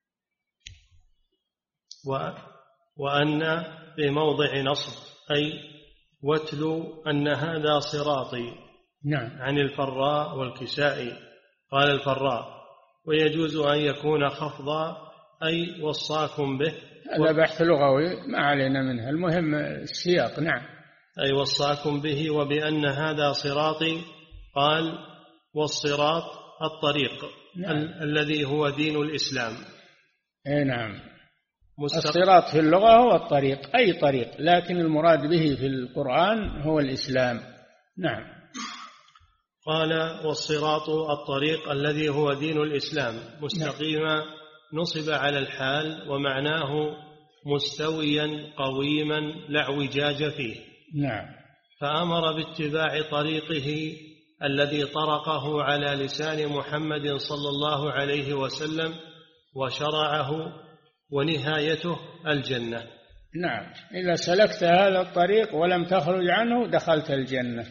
وأن في موضع نصب أي واتلوا أن هذا صراطي. نعم. عن الفراء والكسائي. قال الفراء ويجوز أن يكون خفضا أي وصاكم به. هذا بحث لغوي ما علينا منه، المهم السياق. نعم. أي وصاكم به وبأن هذا صراطي. قال والصراط الطريق. نعم. الذي هو دين الإسلام. نعم. الصراط في اللغة هو الطريق، أي طريق، لكن المراد به في القرآن هو الإسلام. نعم. قال والصراط الطريق الذي هو دين الإسلام مستقيما نصب على الحال، ومعناه مستويا قويما لا اعوجاج فيه. نعم. فأمر باتباع طريقه الذي طرقه على لسان محمد صلى الله عليه وسلم وشرعه، ونهايته الجنة. نعم. إذا سلكت هذا الطريق ولم تخرج عنه دخلت الجنة.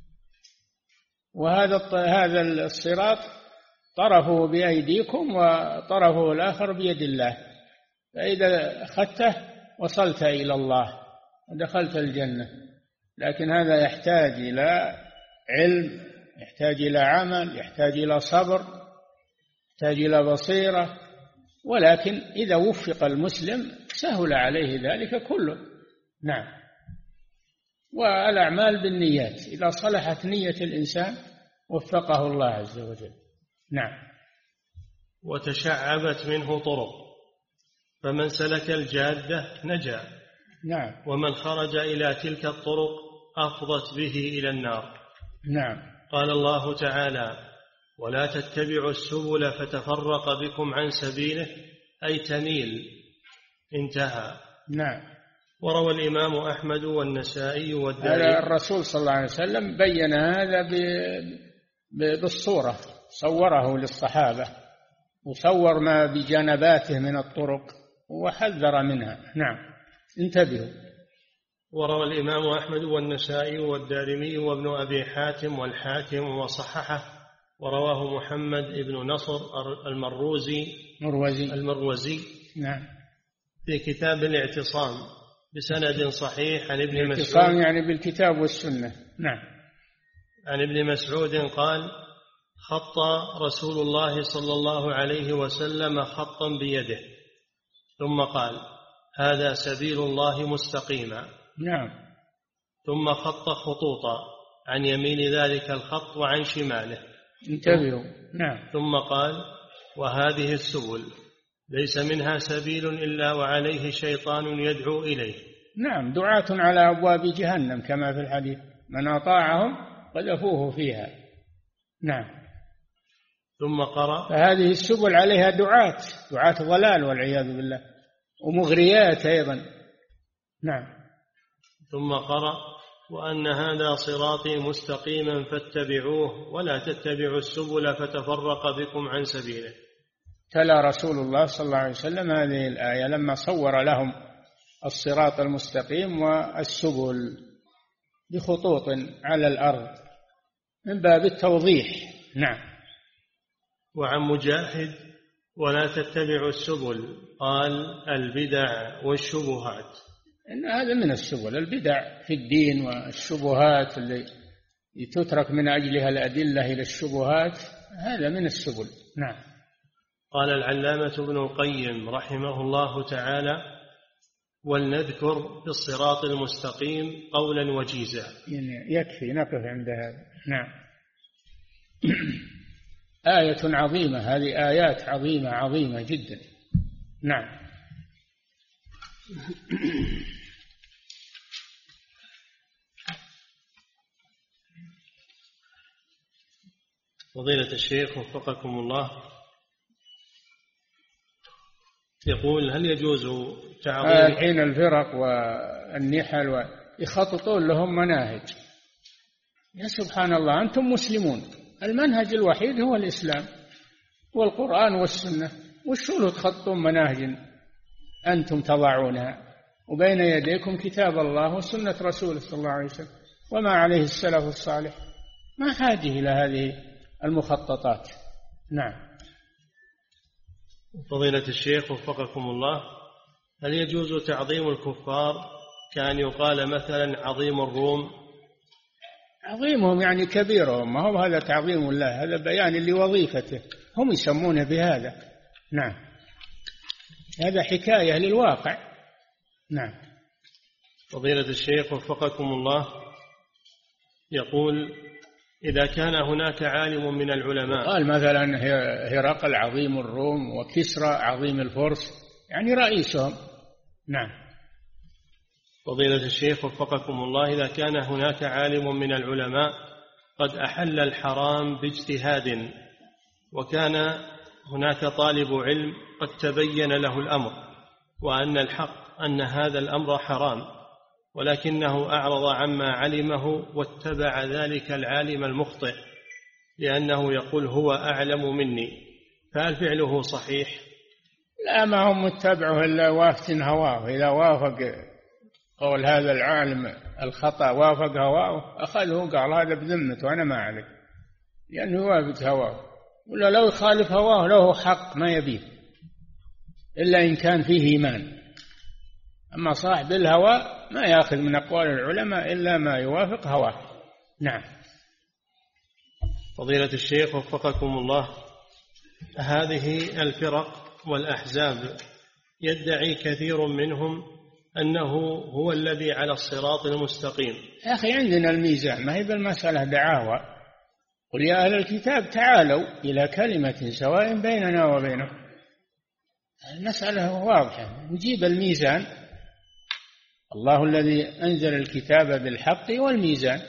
وهذا الصراط طرفه بأيديكم وطرفه الآخر بيد الله، فإذا أخذته وصلت إلى الله ودخلت الجنة. لكن هذا يحتاج إلى علم، يحتاج إلى عمل، يحتاج إلى صبر، يحتاج إلى بصيرة، ولكن إذا وفق المسلم سهل عليه ذلك كله. نعم. والأعمال بالنيات، إذا صلحت نية الإنسان وفقه الله عز وجل. نعم. وتشعبت منه طرق، فمن سلك الجادة نجا، نعم. ومن خرج إلى تلك الطرق أفضت به إلى النار. نعم. قال الله تعالى: ولا تتبعوا السبل فتفرق بكم عن سبيله، أي تميل. انتهى. نعم. وروى الإمام أحمد والنسائي والدارمي. هذا الرسول صلى الله عليه وسلم بين هذا بالصورة، صوره للصحابة وصور ما بجانباته من الطرق وحذر منها. نعم. انتبهوا. وروى الإمام أحمد والنسائي والدارمي وابن أبي حاتم والحاكم وصححه، ورواه محمد بن نصر المروزي نعم. في كتاب الاعتصام بسند صحيح عن ابن مسعود. الاعتصام يعني بالكتاب والسنة. نعم. عن ابن مسعود قال: خط رسول الله صلى الله عليه وسلم خطا بيده ثم قال: هذا سبيل الله مستقيما. نعم. ثم خط خطوطا عن يمين ذلك الخط وعن شماله. انتبهوا. نعم. ثم قال: وهذه السبل ليس منها سبيل إلا وعليه شيطان يدعو إليه. نعم. دعاة على أبواب جهنم كما في الحديث، من أطاعهم قذفوه فيها. نعم. ثم قرأ: فهذه السبل عليها دعاة ضلال والعياذ بالله، ومغريات أيضا. نعم. ثم قرأ: وأن هذا صراطي مستقيما فاتبعوه ولا تتبعوا السبل فتفرق بكم عن سبيله. تلا رسول الله صلى الله عليه وسلم هذه الآية لما صور لهم الصراط المستقيم والسبل بخطوط على الأرض من باب التوضيح. نعم. وعن مجاهد: ولا تتبعوا السبل، قال: البدع والشبهات. إن هذا من السبل، البدع في الدين والشبهات اللي تترك من أجلها الأدلة إلى الشبهات، هذا من السبل. نعم. قال العلامة ابن القيم رحمه الله تعالى: ولنذكر في الصراط المستقيم قولا وجيزا. يعني يكفي نقف عند هذا. نعم. آية عظيمة، هذه آيات عظيمة جدا. نعم. فضيلة الشيخ وفقكم الله، يقول: هل يجوز تعظيم الحين الفرق والنحل يخططون لهم مناهج؟ يا سبحان الله، أنتم مسلمون، المنهج الوحيد هو الإسلام والقرآن والسنة، وشو تخطون مناهج أنتم تضعونها وبين يديكم كتاب الله وسنة رسوله صلى الله عليه وسلم وما عليه السلف الصالح؟ ما حاجة إلى هذه المخططات. نعم. فضيلة الشيخ وفقكم الله، هل يجوز تعظيم الكفار كأن يقال مثلا عظيم الروم؟ عظيمهم يعني كبيرهم، ما هو هذا تعظيم الله، هذا بيان لوظيفته، هم يسمونه بهذا. نعم. هذا حكاية للواقع. نعم. فضيلة الشيخ وفقكم الله، يقول: إذا كان هناك عالم من العلماء، قال مثلا هرقل عظيم الروم وكسرى عظيم الفرس، يعني رئيسهم. نعم. فضيلة الشيخ وفقكم الله، إذا كان هناك عالم من العلماء قد أحل الحرام باجتهاد، وكان هناك طالب علم قد تبين له الأمر وأن الحق أن هذا الأمر حرام، ولكنه أعرض عما علمه واتبع ذلك العالم المخطئ لأنه يقول هو أعلم مني، فهل فعله صحيح؟ لا، ما هم متبعه إلا وافت هواه، إذا وافق قول هذا العالم الخطأ وافق هواه أخذه قال هذا بذمته أنا ما عليك، لأنه وافق هواه، ولا لو يخالف هواه له حق ما يبيه إلا إن كان فيه إيمان. أما صاحب الهوى ما يأخذ من أقوال العلماء إلا ما يوافق هواه. نعم. فضيلة الشيخ وفقكم الله، هذه الفرق والأحزاب يدعي كثير منهم أنه هو الذي على الصراط المستقيم. يا أخي عندنا الميزان، ما هي بالمسألة دعاوى. قل يا أهل الكتاب تعالوا إلى كلمة سواء بيننا وبينكم. المسألة واضحة، نجيب الميزان الله الذي أنزل الكتاب بالحق والميزان،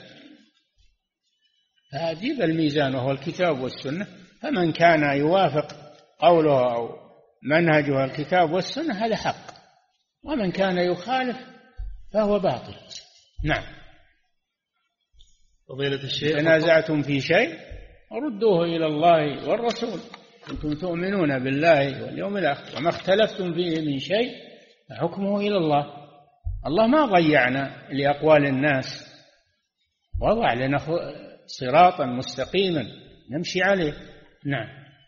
فأجيب الميزان وهو الكتاب والسنة، فمن كان يوافق قوله أو منهجه الكتاب والسنة هذا حق، ومن كان يخالف فهو باطل. نعم. فضيلة الشيخ، تنازعتم في شيء ردوه إلى الله والرسول كنتم تؤمنون بالله واليوم الآخر، وما اختلفتم فيه من شيء فحكمه إلى الله. الله ما ضيعنا لأقوال الناس، وضع لنا صراطا مستقيما نمشي عليه. نعم.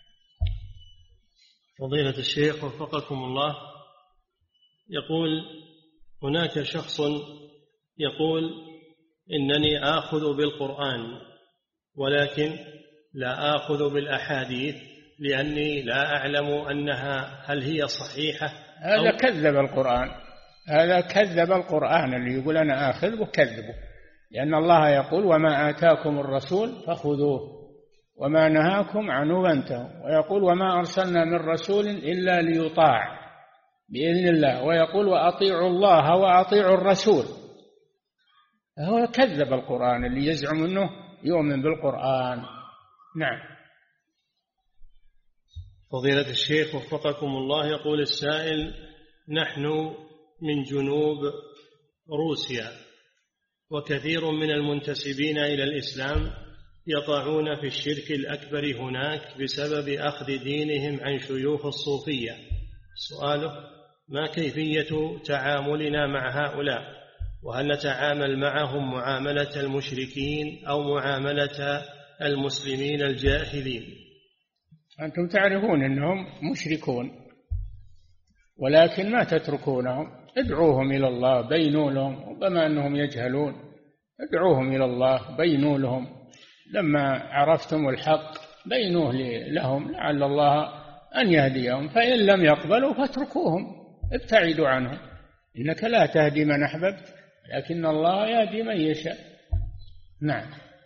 فضيلة الشيخ وفقكم الله، يقول هناك شخص يقول إنني آخذ بالقرآن ولكن لا آخذ بالأحاديث لأني لا أعلم أنها هل هي صحيحة. هذا كذب القرآن، هذا كذب القرآن اللي يقول أنا آخذ وكذبه، لأن الله يقول وما آتاكم الرسول فخذوه وما نهاكم عنه فانتهوا، ويقول وما أرسلنا من رسول إلا ليطاع بإذن الله، ويقول وأطيعوا الله وأطيعوا الرسول. هو كذب القرآن اللي يزعم أنه يؤمن بالقرآن. نعم. فضيلة الشيخ وفقكم الله، يقول السائل نحن من جنوب روسيا، وكثير من المنتسبين إلى الإسلام يقعون في الشرك الأكبر هناك بسبب أخذ دينهم عن شيوخ الصوفية. سؤاله ما كيفية تعاملنا مع هؤلاء، وهل نتعامل معهم معاملة المشركين أو معاملة المسلمين الجاهلين؟ أنتم تعرفون أنهم مشركون، ولكن ما تتركونهم، ادعوهم إلى الله، بينوا لهم، ربما أنهم يجهلون، ادعوهم إلى الله، بينوا لهم، لما عرفتم الحق بينوه لهم لعل الله أن يهديهم، فإن لم يقبلوا فاتركوهم، ابتعدوا عنهم، إنك لا تهدي من أحببت لكن الله يهدي من يشاء. نعم.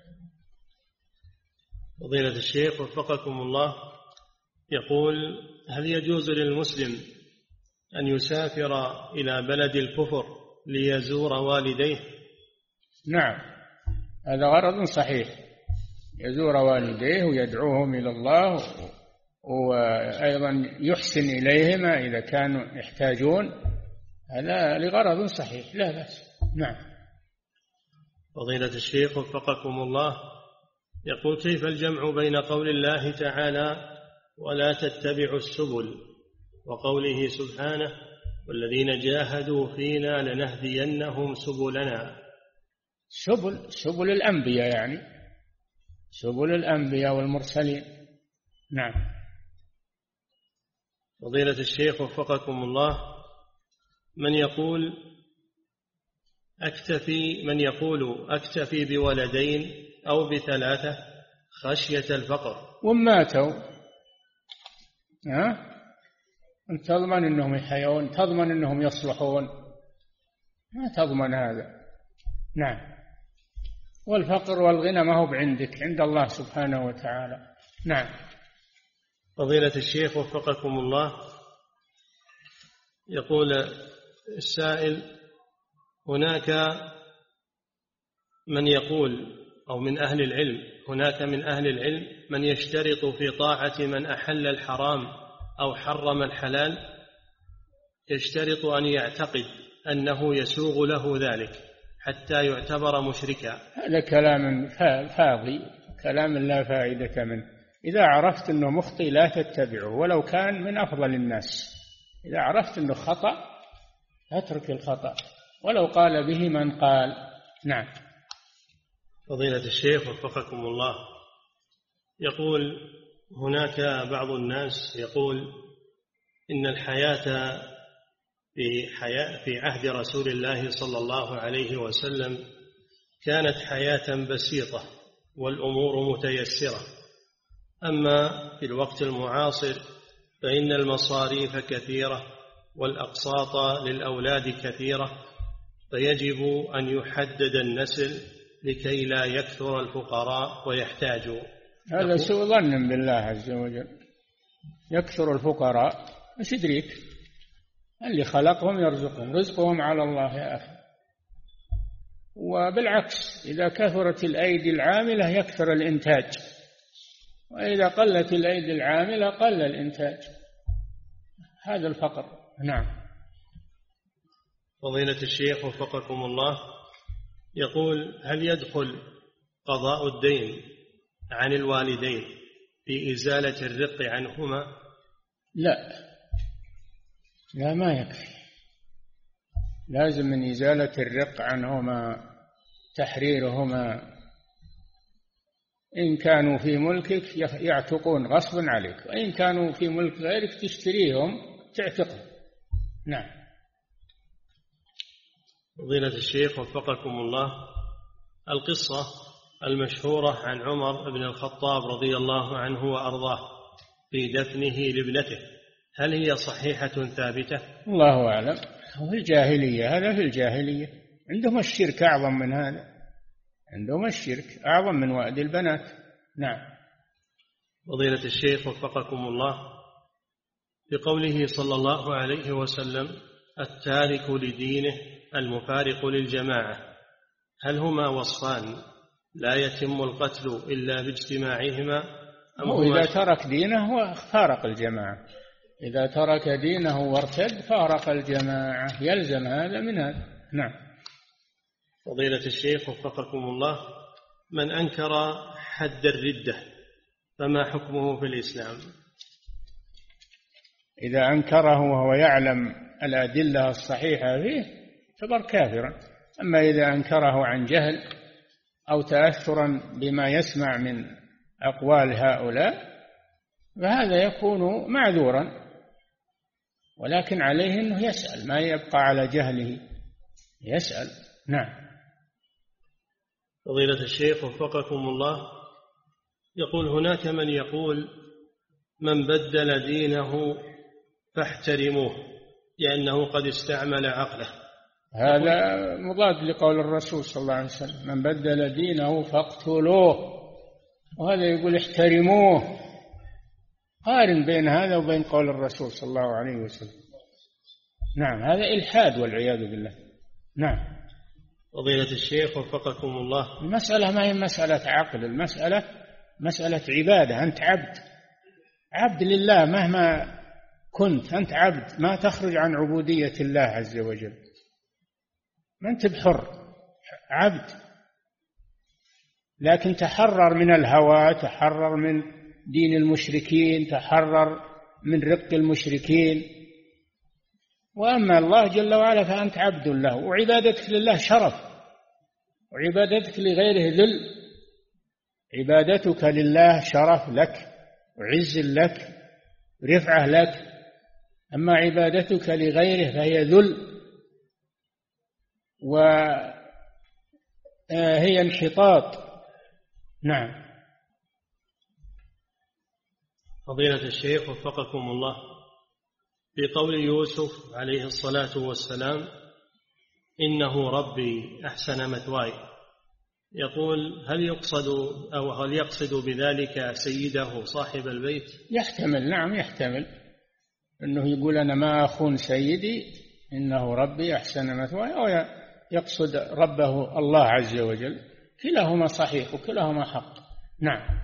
فضيلة الشيخ وفقكم الله، يقول هل يجوز للمسلم أن يسافر إلى بلد الكفر ليزور والديه؟ نعم، هذا غرض صحيح، يزور والديه ويدعوهم إلى الله، وأيضا يحسن إليهما إذا كانوا يحتاجون، هذا لغرض صحيح لا بأس. نعم. فضيلة الشيخ وفقكم الله، يقول كيف الجمع بين قول الله تعالى ولا تتبعوا السبل وقوله سبحانه والذين جاهدوا فينا لنهدينهم سبلنا؟ سبل الأنبياء، يعني سبل الأنبياء والمرسلين. نعم. فضيلة الشيخ وفقكم الله، من يقول أكتفي بولدين أو بثلاثة خشية الفقر وماتوا، أنت تضمن أنهم يحيون؟ تضمن أنهم يصلحون؟ ما تضمن هذا. نعم. والفقر والغنى ما هو بعندك، عند الله سبحانه وتعالى. نعم. فضيلة الشيخ وفقكم الله، يقول السائل هناك من يقول أو من أهل العلم، هناك من أهل العلم من يشترط في طاعة من أحل الحرام أو حرم الحلال، يشترط أن يعتقد أنه يسوغ له ذلك حتى يعتبر مشركا. هذا كلام فاضي، كلام لا فائدة منه. إذا عرفت أنه مخطئ لا تتبعه ولو كان من أفضل الناس، إذا عرفت أنه خطأ اترك الخطأ ولو قال به من قال. نعم. فضيلة الشيخ وفقكم الله، يقول هناك بعض الناس يقول إن الحياة في عهد رسول الله صلى الله عليه وسلم كانت حياة بسيطة والأمور متيسرة، أما في الوقت المعاصر فإن المصاريف كثيرة والأقساط للأولاد كثيرة، فيجب أن يحدد النسل لكي لا يكثر الفقراء ويحتاجوا. هذا سوء ظن بالله عز وجل. يكثر الفقراء، ايش يدريك؟ اللي خلقهم يرزقهم، رزقهم على الله يا أخي. وبالعكس إذا كثرت الأيدي العاملة يكثر الإنتاج، وإذا قلت الأيدي العاملة قل الإنتاج. هذا الفقر. نعم. فضيلة الشيخ وفقكم الله، يقول: هل يدخل قضاء الدين عن الوالدين في إزالة الرق عنهما؟ لا، ما يكفي، لازم من إزالة الرق عنهما تحريرهما. إن كانوا في ملكك يعتقون غصبا عليك، وإن كانوا في ملك غيرك تشتريهم تعتقهم. نعم. فضيلة الشيخ وفقكم الله، القصة المشهورة عن عمر بن الخطاب رضي الله عنه وأرضاه في دفنه لابنته، هل هي صحيحة ثابتة؟ الله أعلم. في الجاهلية، هذا في الجاهلية عندهم الشرك أعظم من هذا، عندهم الشرك أعظم من وأد البنات. نعم. فضيلة الشيخ وفقكم الله، بقوله صلى الله عليه وسلم: التارك لدينه المفارق للجماعة، هل هما وصفان لا يتم القتل إلا باجتماعهما، أم هما إذا ترك دينه فارق الجماعة، إذا ترك دينه وارتد فارق الجماعة، يلزم هذا من هذا. نعم. فضيلة الشيخ وفقكم الله، من أنكر حد الردة فما حكمه في الإسلام؟ إذا أنكره وهو يعلم الأدلة الصحيحة فيه يعتبر كافرا. أما إذا أنكره عن جهل أو تأثرا بما يسمع من أقوال هؤلاء فهذا يكون معذورا، ولكن عليه أنه يسأل، ما يبقى على جهله، يسأل. نعم. فضيلة الشيخ وفقكم الله، يقول: هناك من يقول: من بدل دينه فاحترموه لأنه قد استعمل عقله. هذا مضاد لقول الرسول صلى الله عليه وسلم: من بدل دينه فاقتلوه، وهذا يقول احترموه. قارن بين هذا وبين قول الرسول صلى الله عليه وسلم. نعم، هذا إلحاد والعياذ بالله. نعم. فضيلة الشيخ وفقكم الله، المسألة ما هي مسألة عقل، المسألة مسألة عبادة. أنت عبد لله مهما كنت، أنت عبد، ما تخرج عن عبودية الله عز وجل، ما أنت بحر، عبد. لكن تحرر من الهوى، تحرر من دين المشركين، تحرر من رق المشركين. وأما الله جل وعلا فأنت عبد له، وعبادتك لله شرف، وعبادتك لغيره ذل. عبادتك لله شرف لك وعز لك ورفعة لك، أما عبادتك لغيره فهي ذل وهي انحطاط. نعم. فضيلة الشيخ وفقكم الله، في قول يوسف عليه الصلاة والسلام: إنه ربي أحسن مثواي، يقول: هل يقصد بذلك سيده صاحب البيت؟ يحتمل، نعم يحتمل أنه يقول أنا ما أخون سيدي، إنه ربي أحسن مثواي، أو يقصد ربه الله عز وجل. كلاهما صحيح وكلاهما حق. نعم.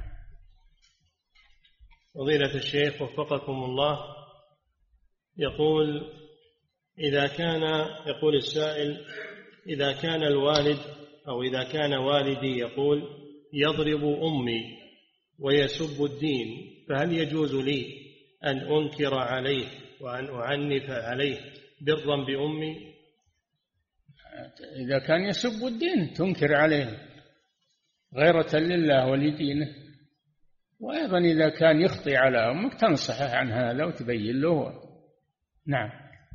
فضيلة الشيخ وفقكم الله، يقول السائل: إذا كان الوالد أو إذا كان والدي يقول يضرب أمي ويسب الدين، فهل يجوز لي أن أنكر عليه وأن أعنف عليه برا بأمي؟ إذا كان يسب الدين تنكر عليه غيرة لله ولدينه، وأيضا إذا كان يخطي على أمك تنصحه عن هذا وتبين له. نعم.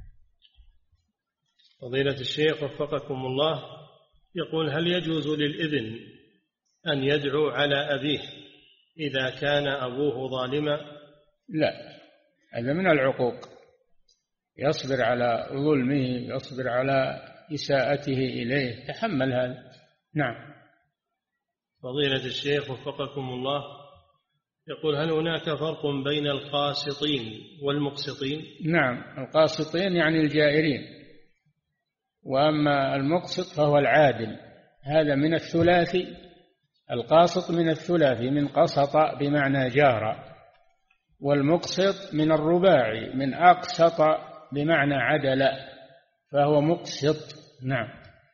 فضيلة الشيخ وفقكم الله، يقول: هل يجوز للابن أن يدعو على أبيه إذا كان أبوه ظالما؟ لا، هذا من العقوق، يصبر على ظلمه، يصبر على إساءته إليه، تحمل هذا. نعم. فضيلة الشيخ وفقكم الله، يقول: هل هناك فرق بين القاسطين والمقسطين؟ نعم، القاسطين يعني الجائرين، وأما المقسط فهو العادل هذا من الثلاثي، القاسط من الثلاثي، من قسط بمعنى جار، والمقسط من الرباعي، من أقسط بمعنى عدل، فهو مقسط. نعم.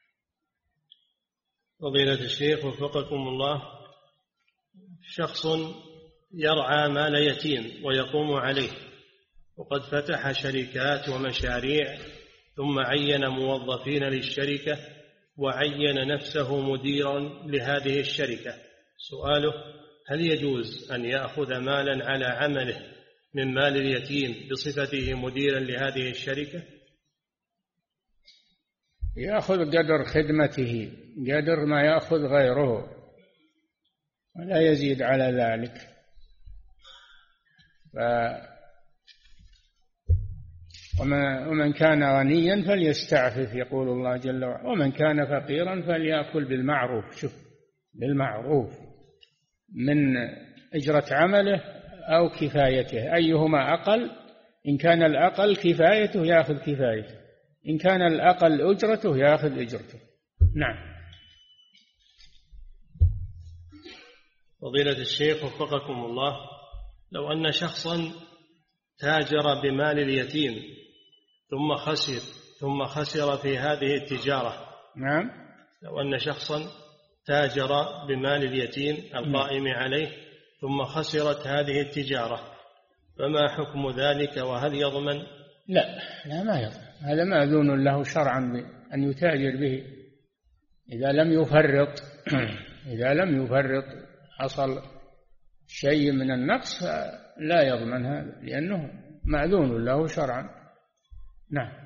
فضيلة الشيخ وفقكم الله، شخص يرعى مال يتيم ويقوم عليه، وقد فتح شركات ومشاريع، ثم عين موظفين للشركة وعين نفسه مديرا لهذه الشركة. سؤاله: هل يجوز أن يأخذ مالا على عمله من مال اليتيم بصفته مديرا لهذه الشركة؟ يأخذ قدر خدمته، قدر ما يأخذ غيره، ولا يزيد على ذلك. ومن كان غنيا فليستعفف، يقول الله جل وعلا، ومن كان فقيرا فليأكل بالمعروف. شوف، بالمعروف، من أجرة عمله أو كفايته، أيهما أقل. إن كان الأقل كفايته يأخذ كفايته، إن كان الأقل أجرته يأخذ أجرته. نعم. فضيلة الشيخ وفقكم الله، لو أن شخصا تاجر بمال اليتيم ثم خسر في هذه التجارة. نعم. لو أن شخصا تاجر بمال اليتيم القائم عليه ثم خسرت هذه التجارة، فما حكم ذلك، وهل يضمن؟ لا ما يضمن، هذا مأذون له شرعا أن يتاجر به إذا لم يفرط حصل شيء من النقص لا يضمن هذا، لأنه مأذون له شرعا. نعم.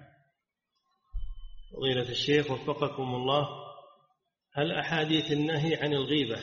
فضيلة الشيخ وفقكم الله، هل أحاديث النهي عن الغيبة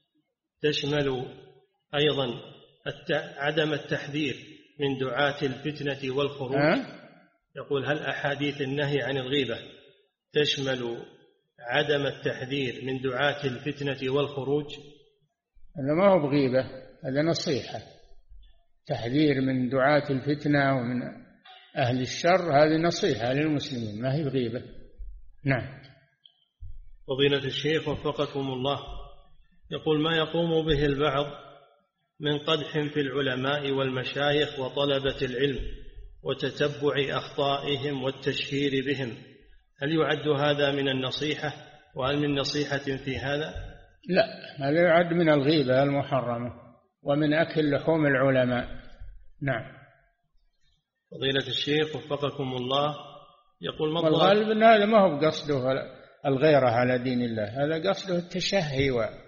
تشمل أيضا عدم التحذير من دعاة الفتنة والخروج؟ يقول: هل أحاديث النهي عن الغيبة تشمل عدم التحذير من دعاة الفتنة والخروج؟ هذا ما هو بغيبة، هذا نصيحة. تحذير من دعاة الفتنة ومن أهل الشر هذه نصيحة للمسلمين، ما هي بغيبة. نعم. فضيلة الشيخ وفقكم الله، يقول: ما يقوم به البعض من قدح في العلماء والمشايخ وطلبة العلم وتتبع أخطائهم والتشهير بهم، هل يعد هذا من النصيحة؟ وهل من نصيحة في هذا؟ لا، هذا يعد من الغيبة المحرمة ومن أكل لحوم العلماء. نعم. فضيلة الشيخ وفقكم الله، يقول: والغالب أن هذا ما هو قصده الغيرة على دين الله، هذا قصده التشهي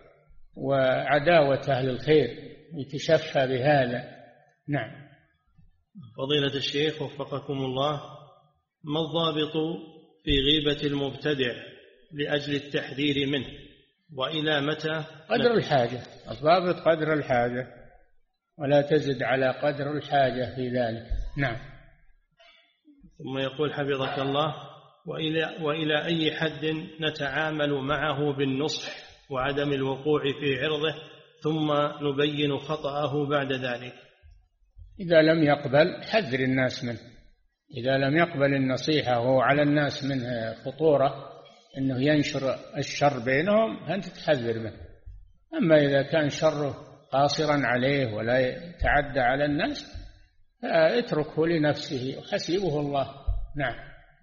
وعداوة أهل الخير، يتشفى بهذا. نعم. فضيلة الشيخ وفقكم الله، ما الضابط في غيبة المبتدع لأجل التحذير منه، وإلى متى؟ قدر الحاجة، الضابط قدر الحاجة، ولا تزد على قدر الحاجة في ذلك. نعم. ثم يقول حفظك الله: وإلى أي حد نتعامل معه بالنصح وعدم الوقوع في عرضه، ثم نبين خطأه بعد ذلك؟ إذا لم يقبل حذر الناس منه، إذا لم يقبل النصيحة وهو على الناس منه خطورة أنه ينشر الشر بينهم، أنت تحذر منه. أما إذا كان شره قاصرا عليه ولا يتعدى على الناس فاتركه لنفسه وحسيبه الله. نعم.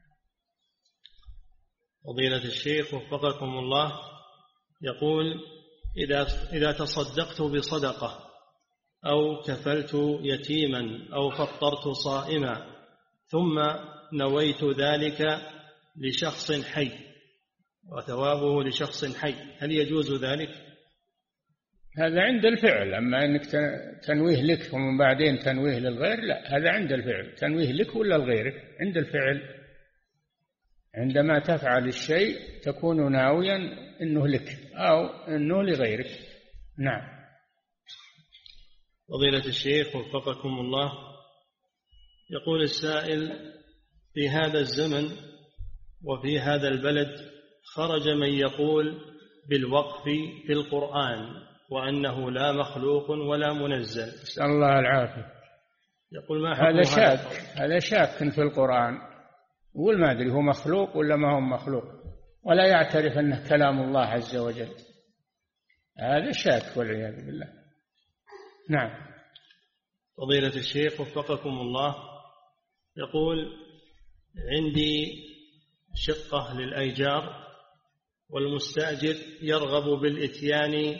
فضيلة الشيخ وفقكم الله، يقول: إذا تصدقت بصدقة أو كفلت يتيما أو فطرت صائما ثم نويت ذلك لشخص حي وثوابه لشخص حي، هل يجوز ذلك؟ هذا عند الفعل. أما أنك تنويه لك ومن بعدين تنويه للغير، لا، هذا عند الفعل. تنويه لك ولا لغيرك؟ عند الفعل. عندما تفعل الشيء تكون ناويا أنه لك أو أنه لغيرك. نعم. فضيلة الشيخ وفقكم الله، يقول السائل: في هذا الزمن وفي هذا البلد خرج من يقول بالوقف في القرآن وأنه لا مخلوق ولا منزل. نسأل الله العافية. يقول: ما هذا شاك في القرآن، يقول ما أدري هو مخلوق ولا ما هو مخلوق. ولا يعترف أنه كلام الله عز وجل، هذا شاك والعياذ بالله. نعم. فضيلة الشيخ وفقكم الله، يقول: عندي شقة للأيجار، والمستأجر يرغب بالإتيان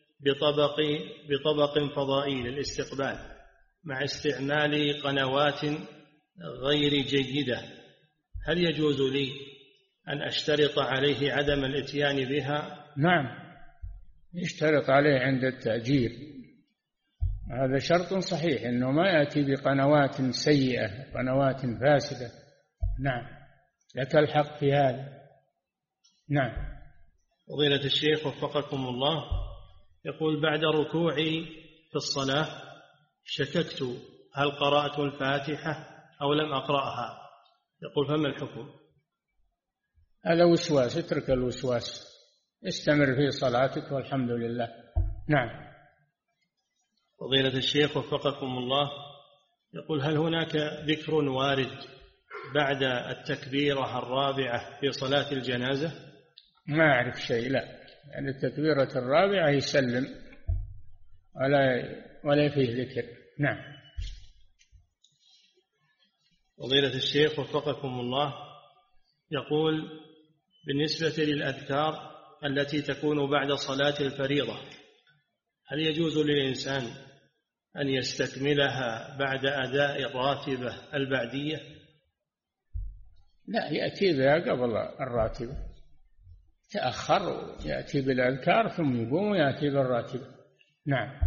بطبق فضائي للاستقبال مع استعمال قنوات غير جيدة، هل يجوز لي أن أشترط عليه عدم الإتيان بها؟ نعم، يشترط عليه عند التأجير، هذا شرط صحيح، أنه ما يأتي بقنوات سيئة، قنوات فاسدة. نعم، لك الحق في هذا. نعم. فضيلة الشيخ وفقكم الله، يقول: بعد ركوعي في الصلاة شككت هل قرأت الفاتحة أو لم أقرأها، يقول: فما الحكم؟ هذا وسواس، اترك الوسواس، استمر في صلاتك والحمد لله. نعم. فضيلة الشيخ وفقكم الله، يقول: هل هناك ذكر وارد بعد التكبيرة الرابعة في صلاة الجنازة؟ ما أعرف شيء، لا، يعني التكبيرة الرابعة يسلم ولا فيه ذكر. نعم. فضيلة الشيخ وفقكم الله، يقول: بالنسبة للأذكار التي تكون بعد صلاة الفريضة، هل يجوز للإنسان أن يستكملها بعد أداء الراتبة البعدية؟ لا، يأتي بها قبل الراتبة، تأخر يأتي بالأذكار ثم يقوم ويأتي بالراتبة. نعم.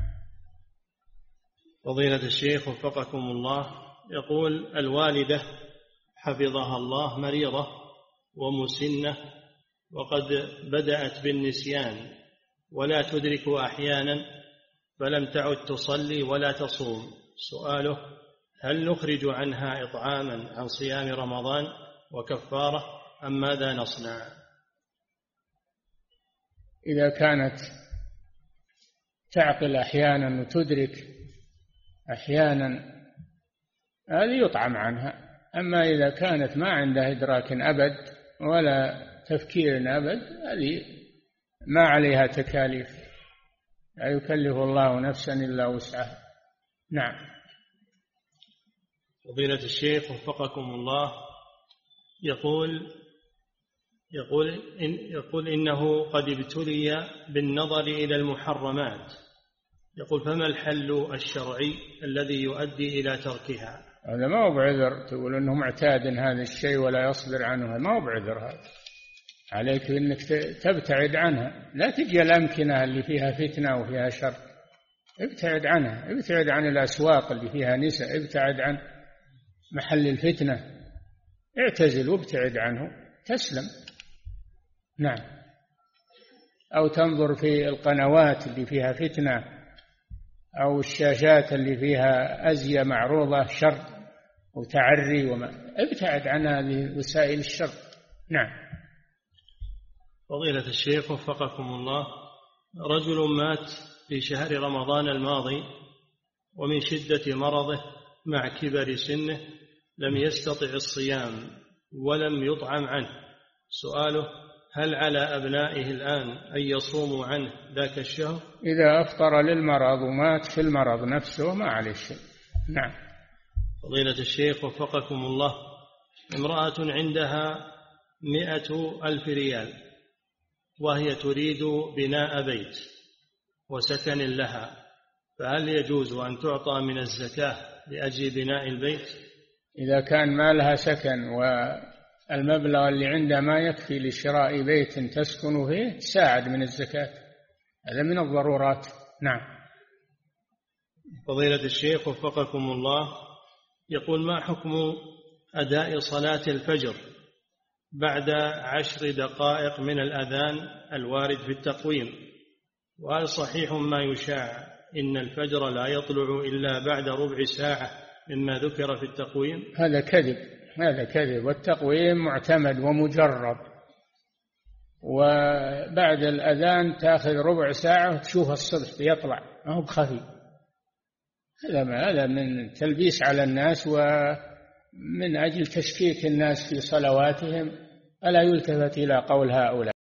فضيلة الشيخ وفقكم الله، يقول: الوالدة حفظها الله مريضة ومسنة، وقد بدأت بالنسيان ولا تدرك أحيانا، فلم تعد تصلي ولا تصوم. سؤاله: هل نخرج عنها إطعاما عن صيام رمضان وكفارة أم ماذا نصنع؟ إذا كانت تعقل أحيانا وتدرك أحيانا هذه يطعم عنها، أما إذا كانت ما عندها إدراك أبد ولا تفكير أبد، هذه ما عليها تكاليف، لا يكلف الله نفسا إلا وسعها. نعم. فضيلة الشيخ وفقكم الله، يقول إنه قد ابتلي بالنظر إلى المحرمات، يقول: فما الحل الشرعي الذي يؤدي إلى تركها؟ هذا ما هو بعذر، تقول أنه معتاد هذا الشيء ولا يصبر عنه، ما هو بعذر هذا، عليك أنك تبتعد عنها، لا تجي الأمكنة اللي فيها فتنة وفيها شر، ابتعد عنها، ابتعد عن الأسواق اللي فيها نساء، ابتعد عن محل الفتنة، اعتزل وابتعد عنه تسلم. نعم. أو تنظر في القنوات اللي فيها فتنة أو الشاشات اللي فيها أزياء معروضة شر وتعري ابتعد عن هذه وسائل الشر. نعم. فضيلة الشيخ وفقكم الله، رجل مات في شهر رمضان الماضي ومن شدة مرضه مع كبر سنه لم يستطع الصيام ولم يطعم عنه. سؤاله: هل على أبنائه الآن أن يصوموا عنه ذاك الشهر؟ إذا أفطر للمرض ومات في المرض نفسه ما عليه شيء. نعم. فضيلة الشيخ وفقكم الله، امرأة عندها 100,000 ريال وهي تريد بناء بيت وسكن لها، فهل يجوز أن تعطى من الزكاة لأجل بناء البيت؟ إذا كان ما لها سكن والمبلغ اللي عنده ما يكفي لشراء بيت تسكن فيه ساعد من الزكاة، هذا من الضرورات. نعم. فضيلة الشيخ وفقكم الله، يقول: ما حكم أداء صلاة الفجر بعد 10 دقائق من الأذان الوارد في التقويم؟ وهل صحيح ما يشاع إن الفجر لا يطلع إلا بعد ربع ساعة مما ذكر في التقويم؟ هذا كذب، هذا كذب، والتقويم معتمد ومجرب، وبعد الأذان تأخذ ربع ساعة وتشوف الصبح يطلع، ما هو بخفي. هذا من تلبيس على الناس ومن أجل تشكيك الناس في صلواتهم ألا يلتفت إلى قول هؤلاء.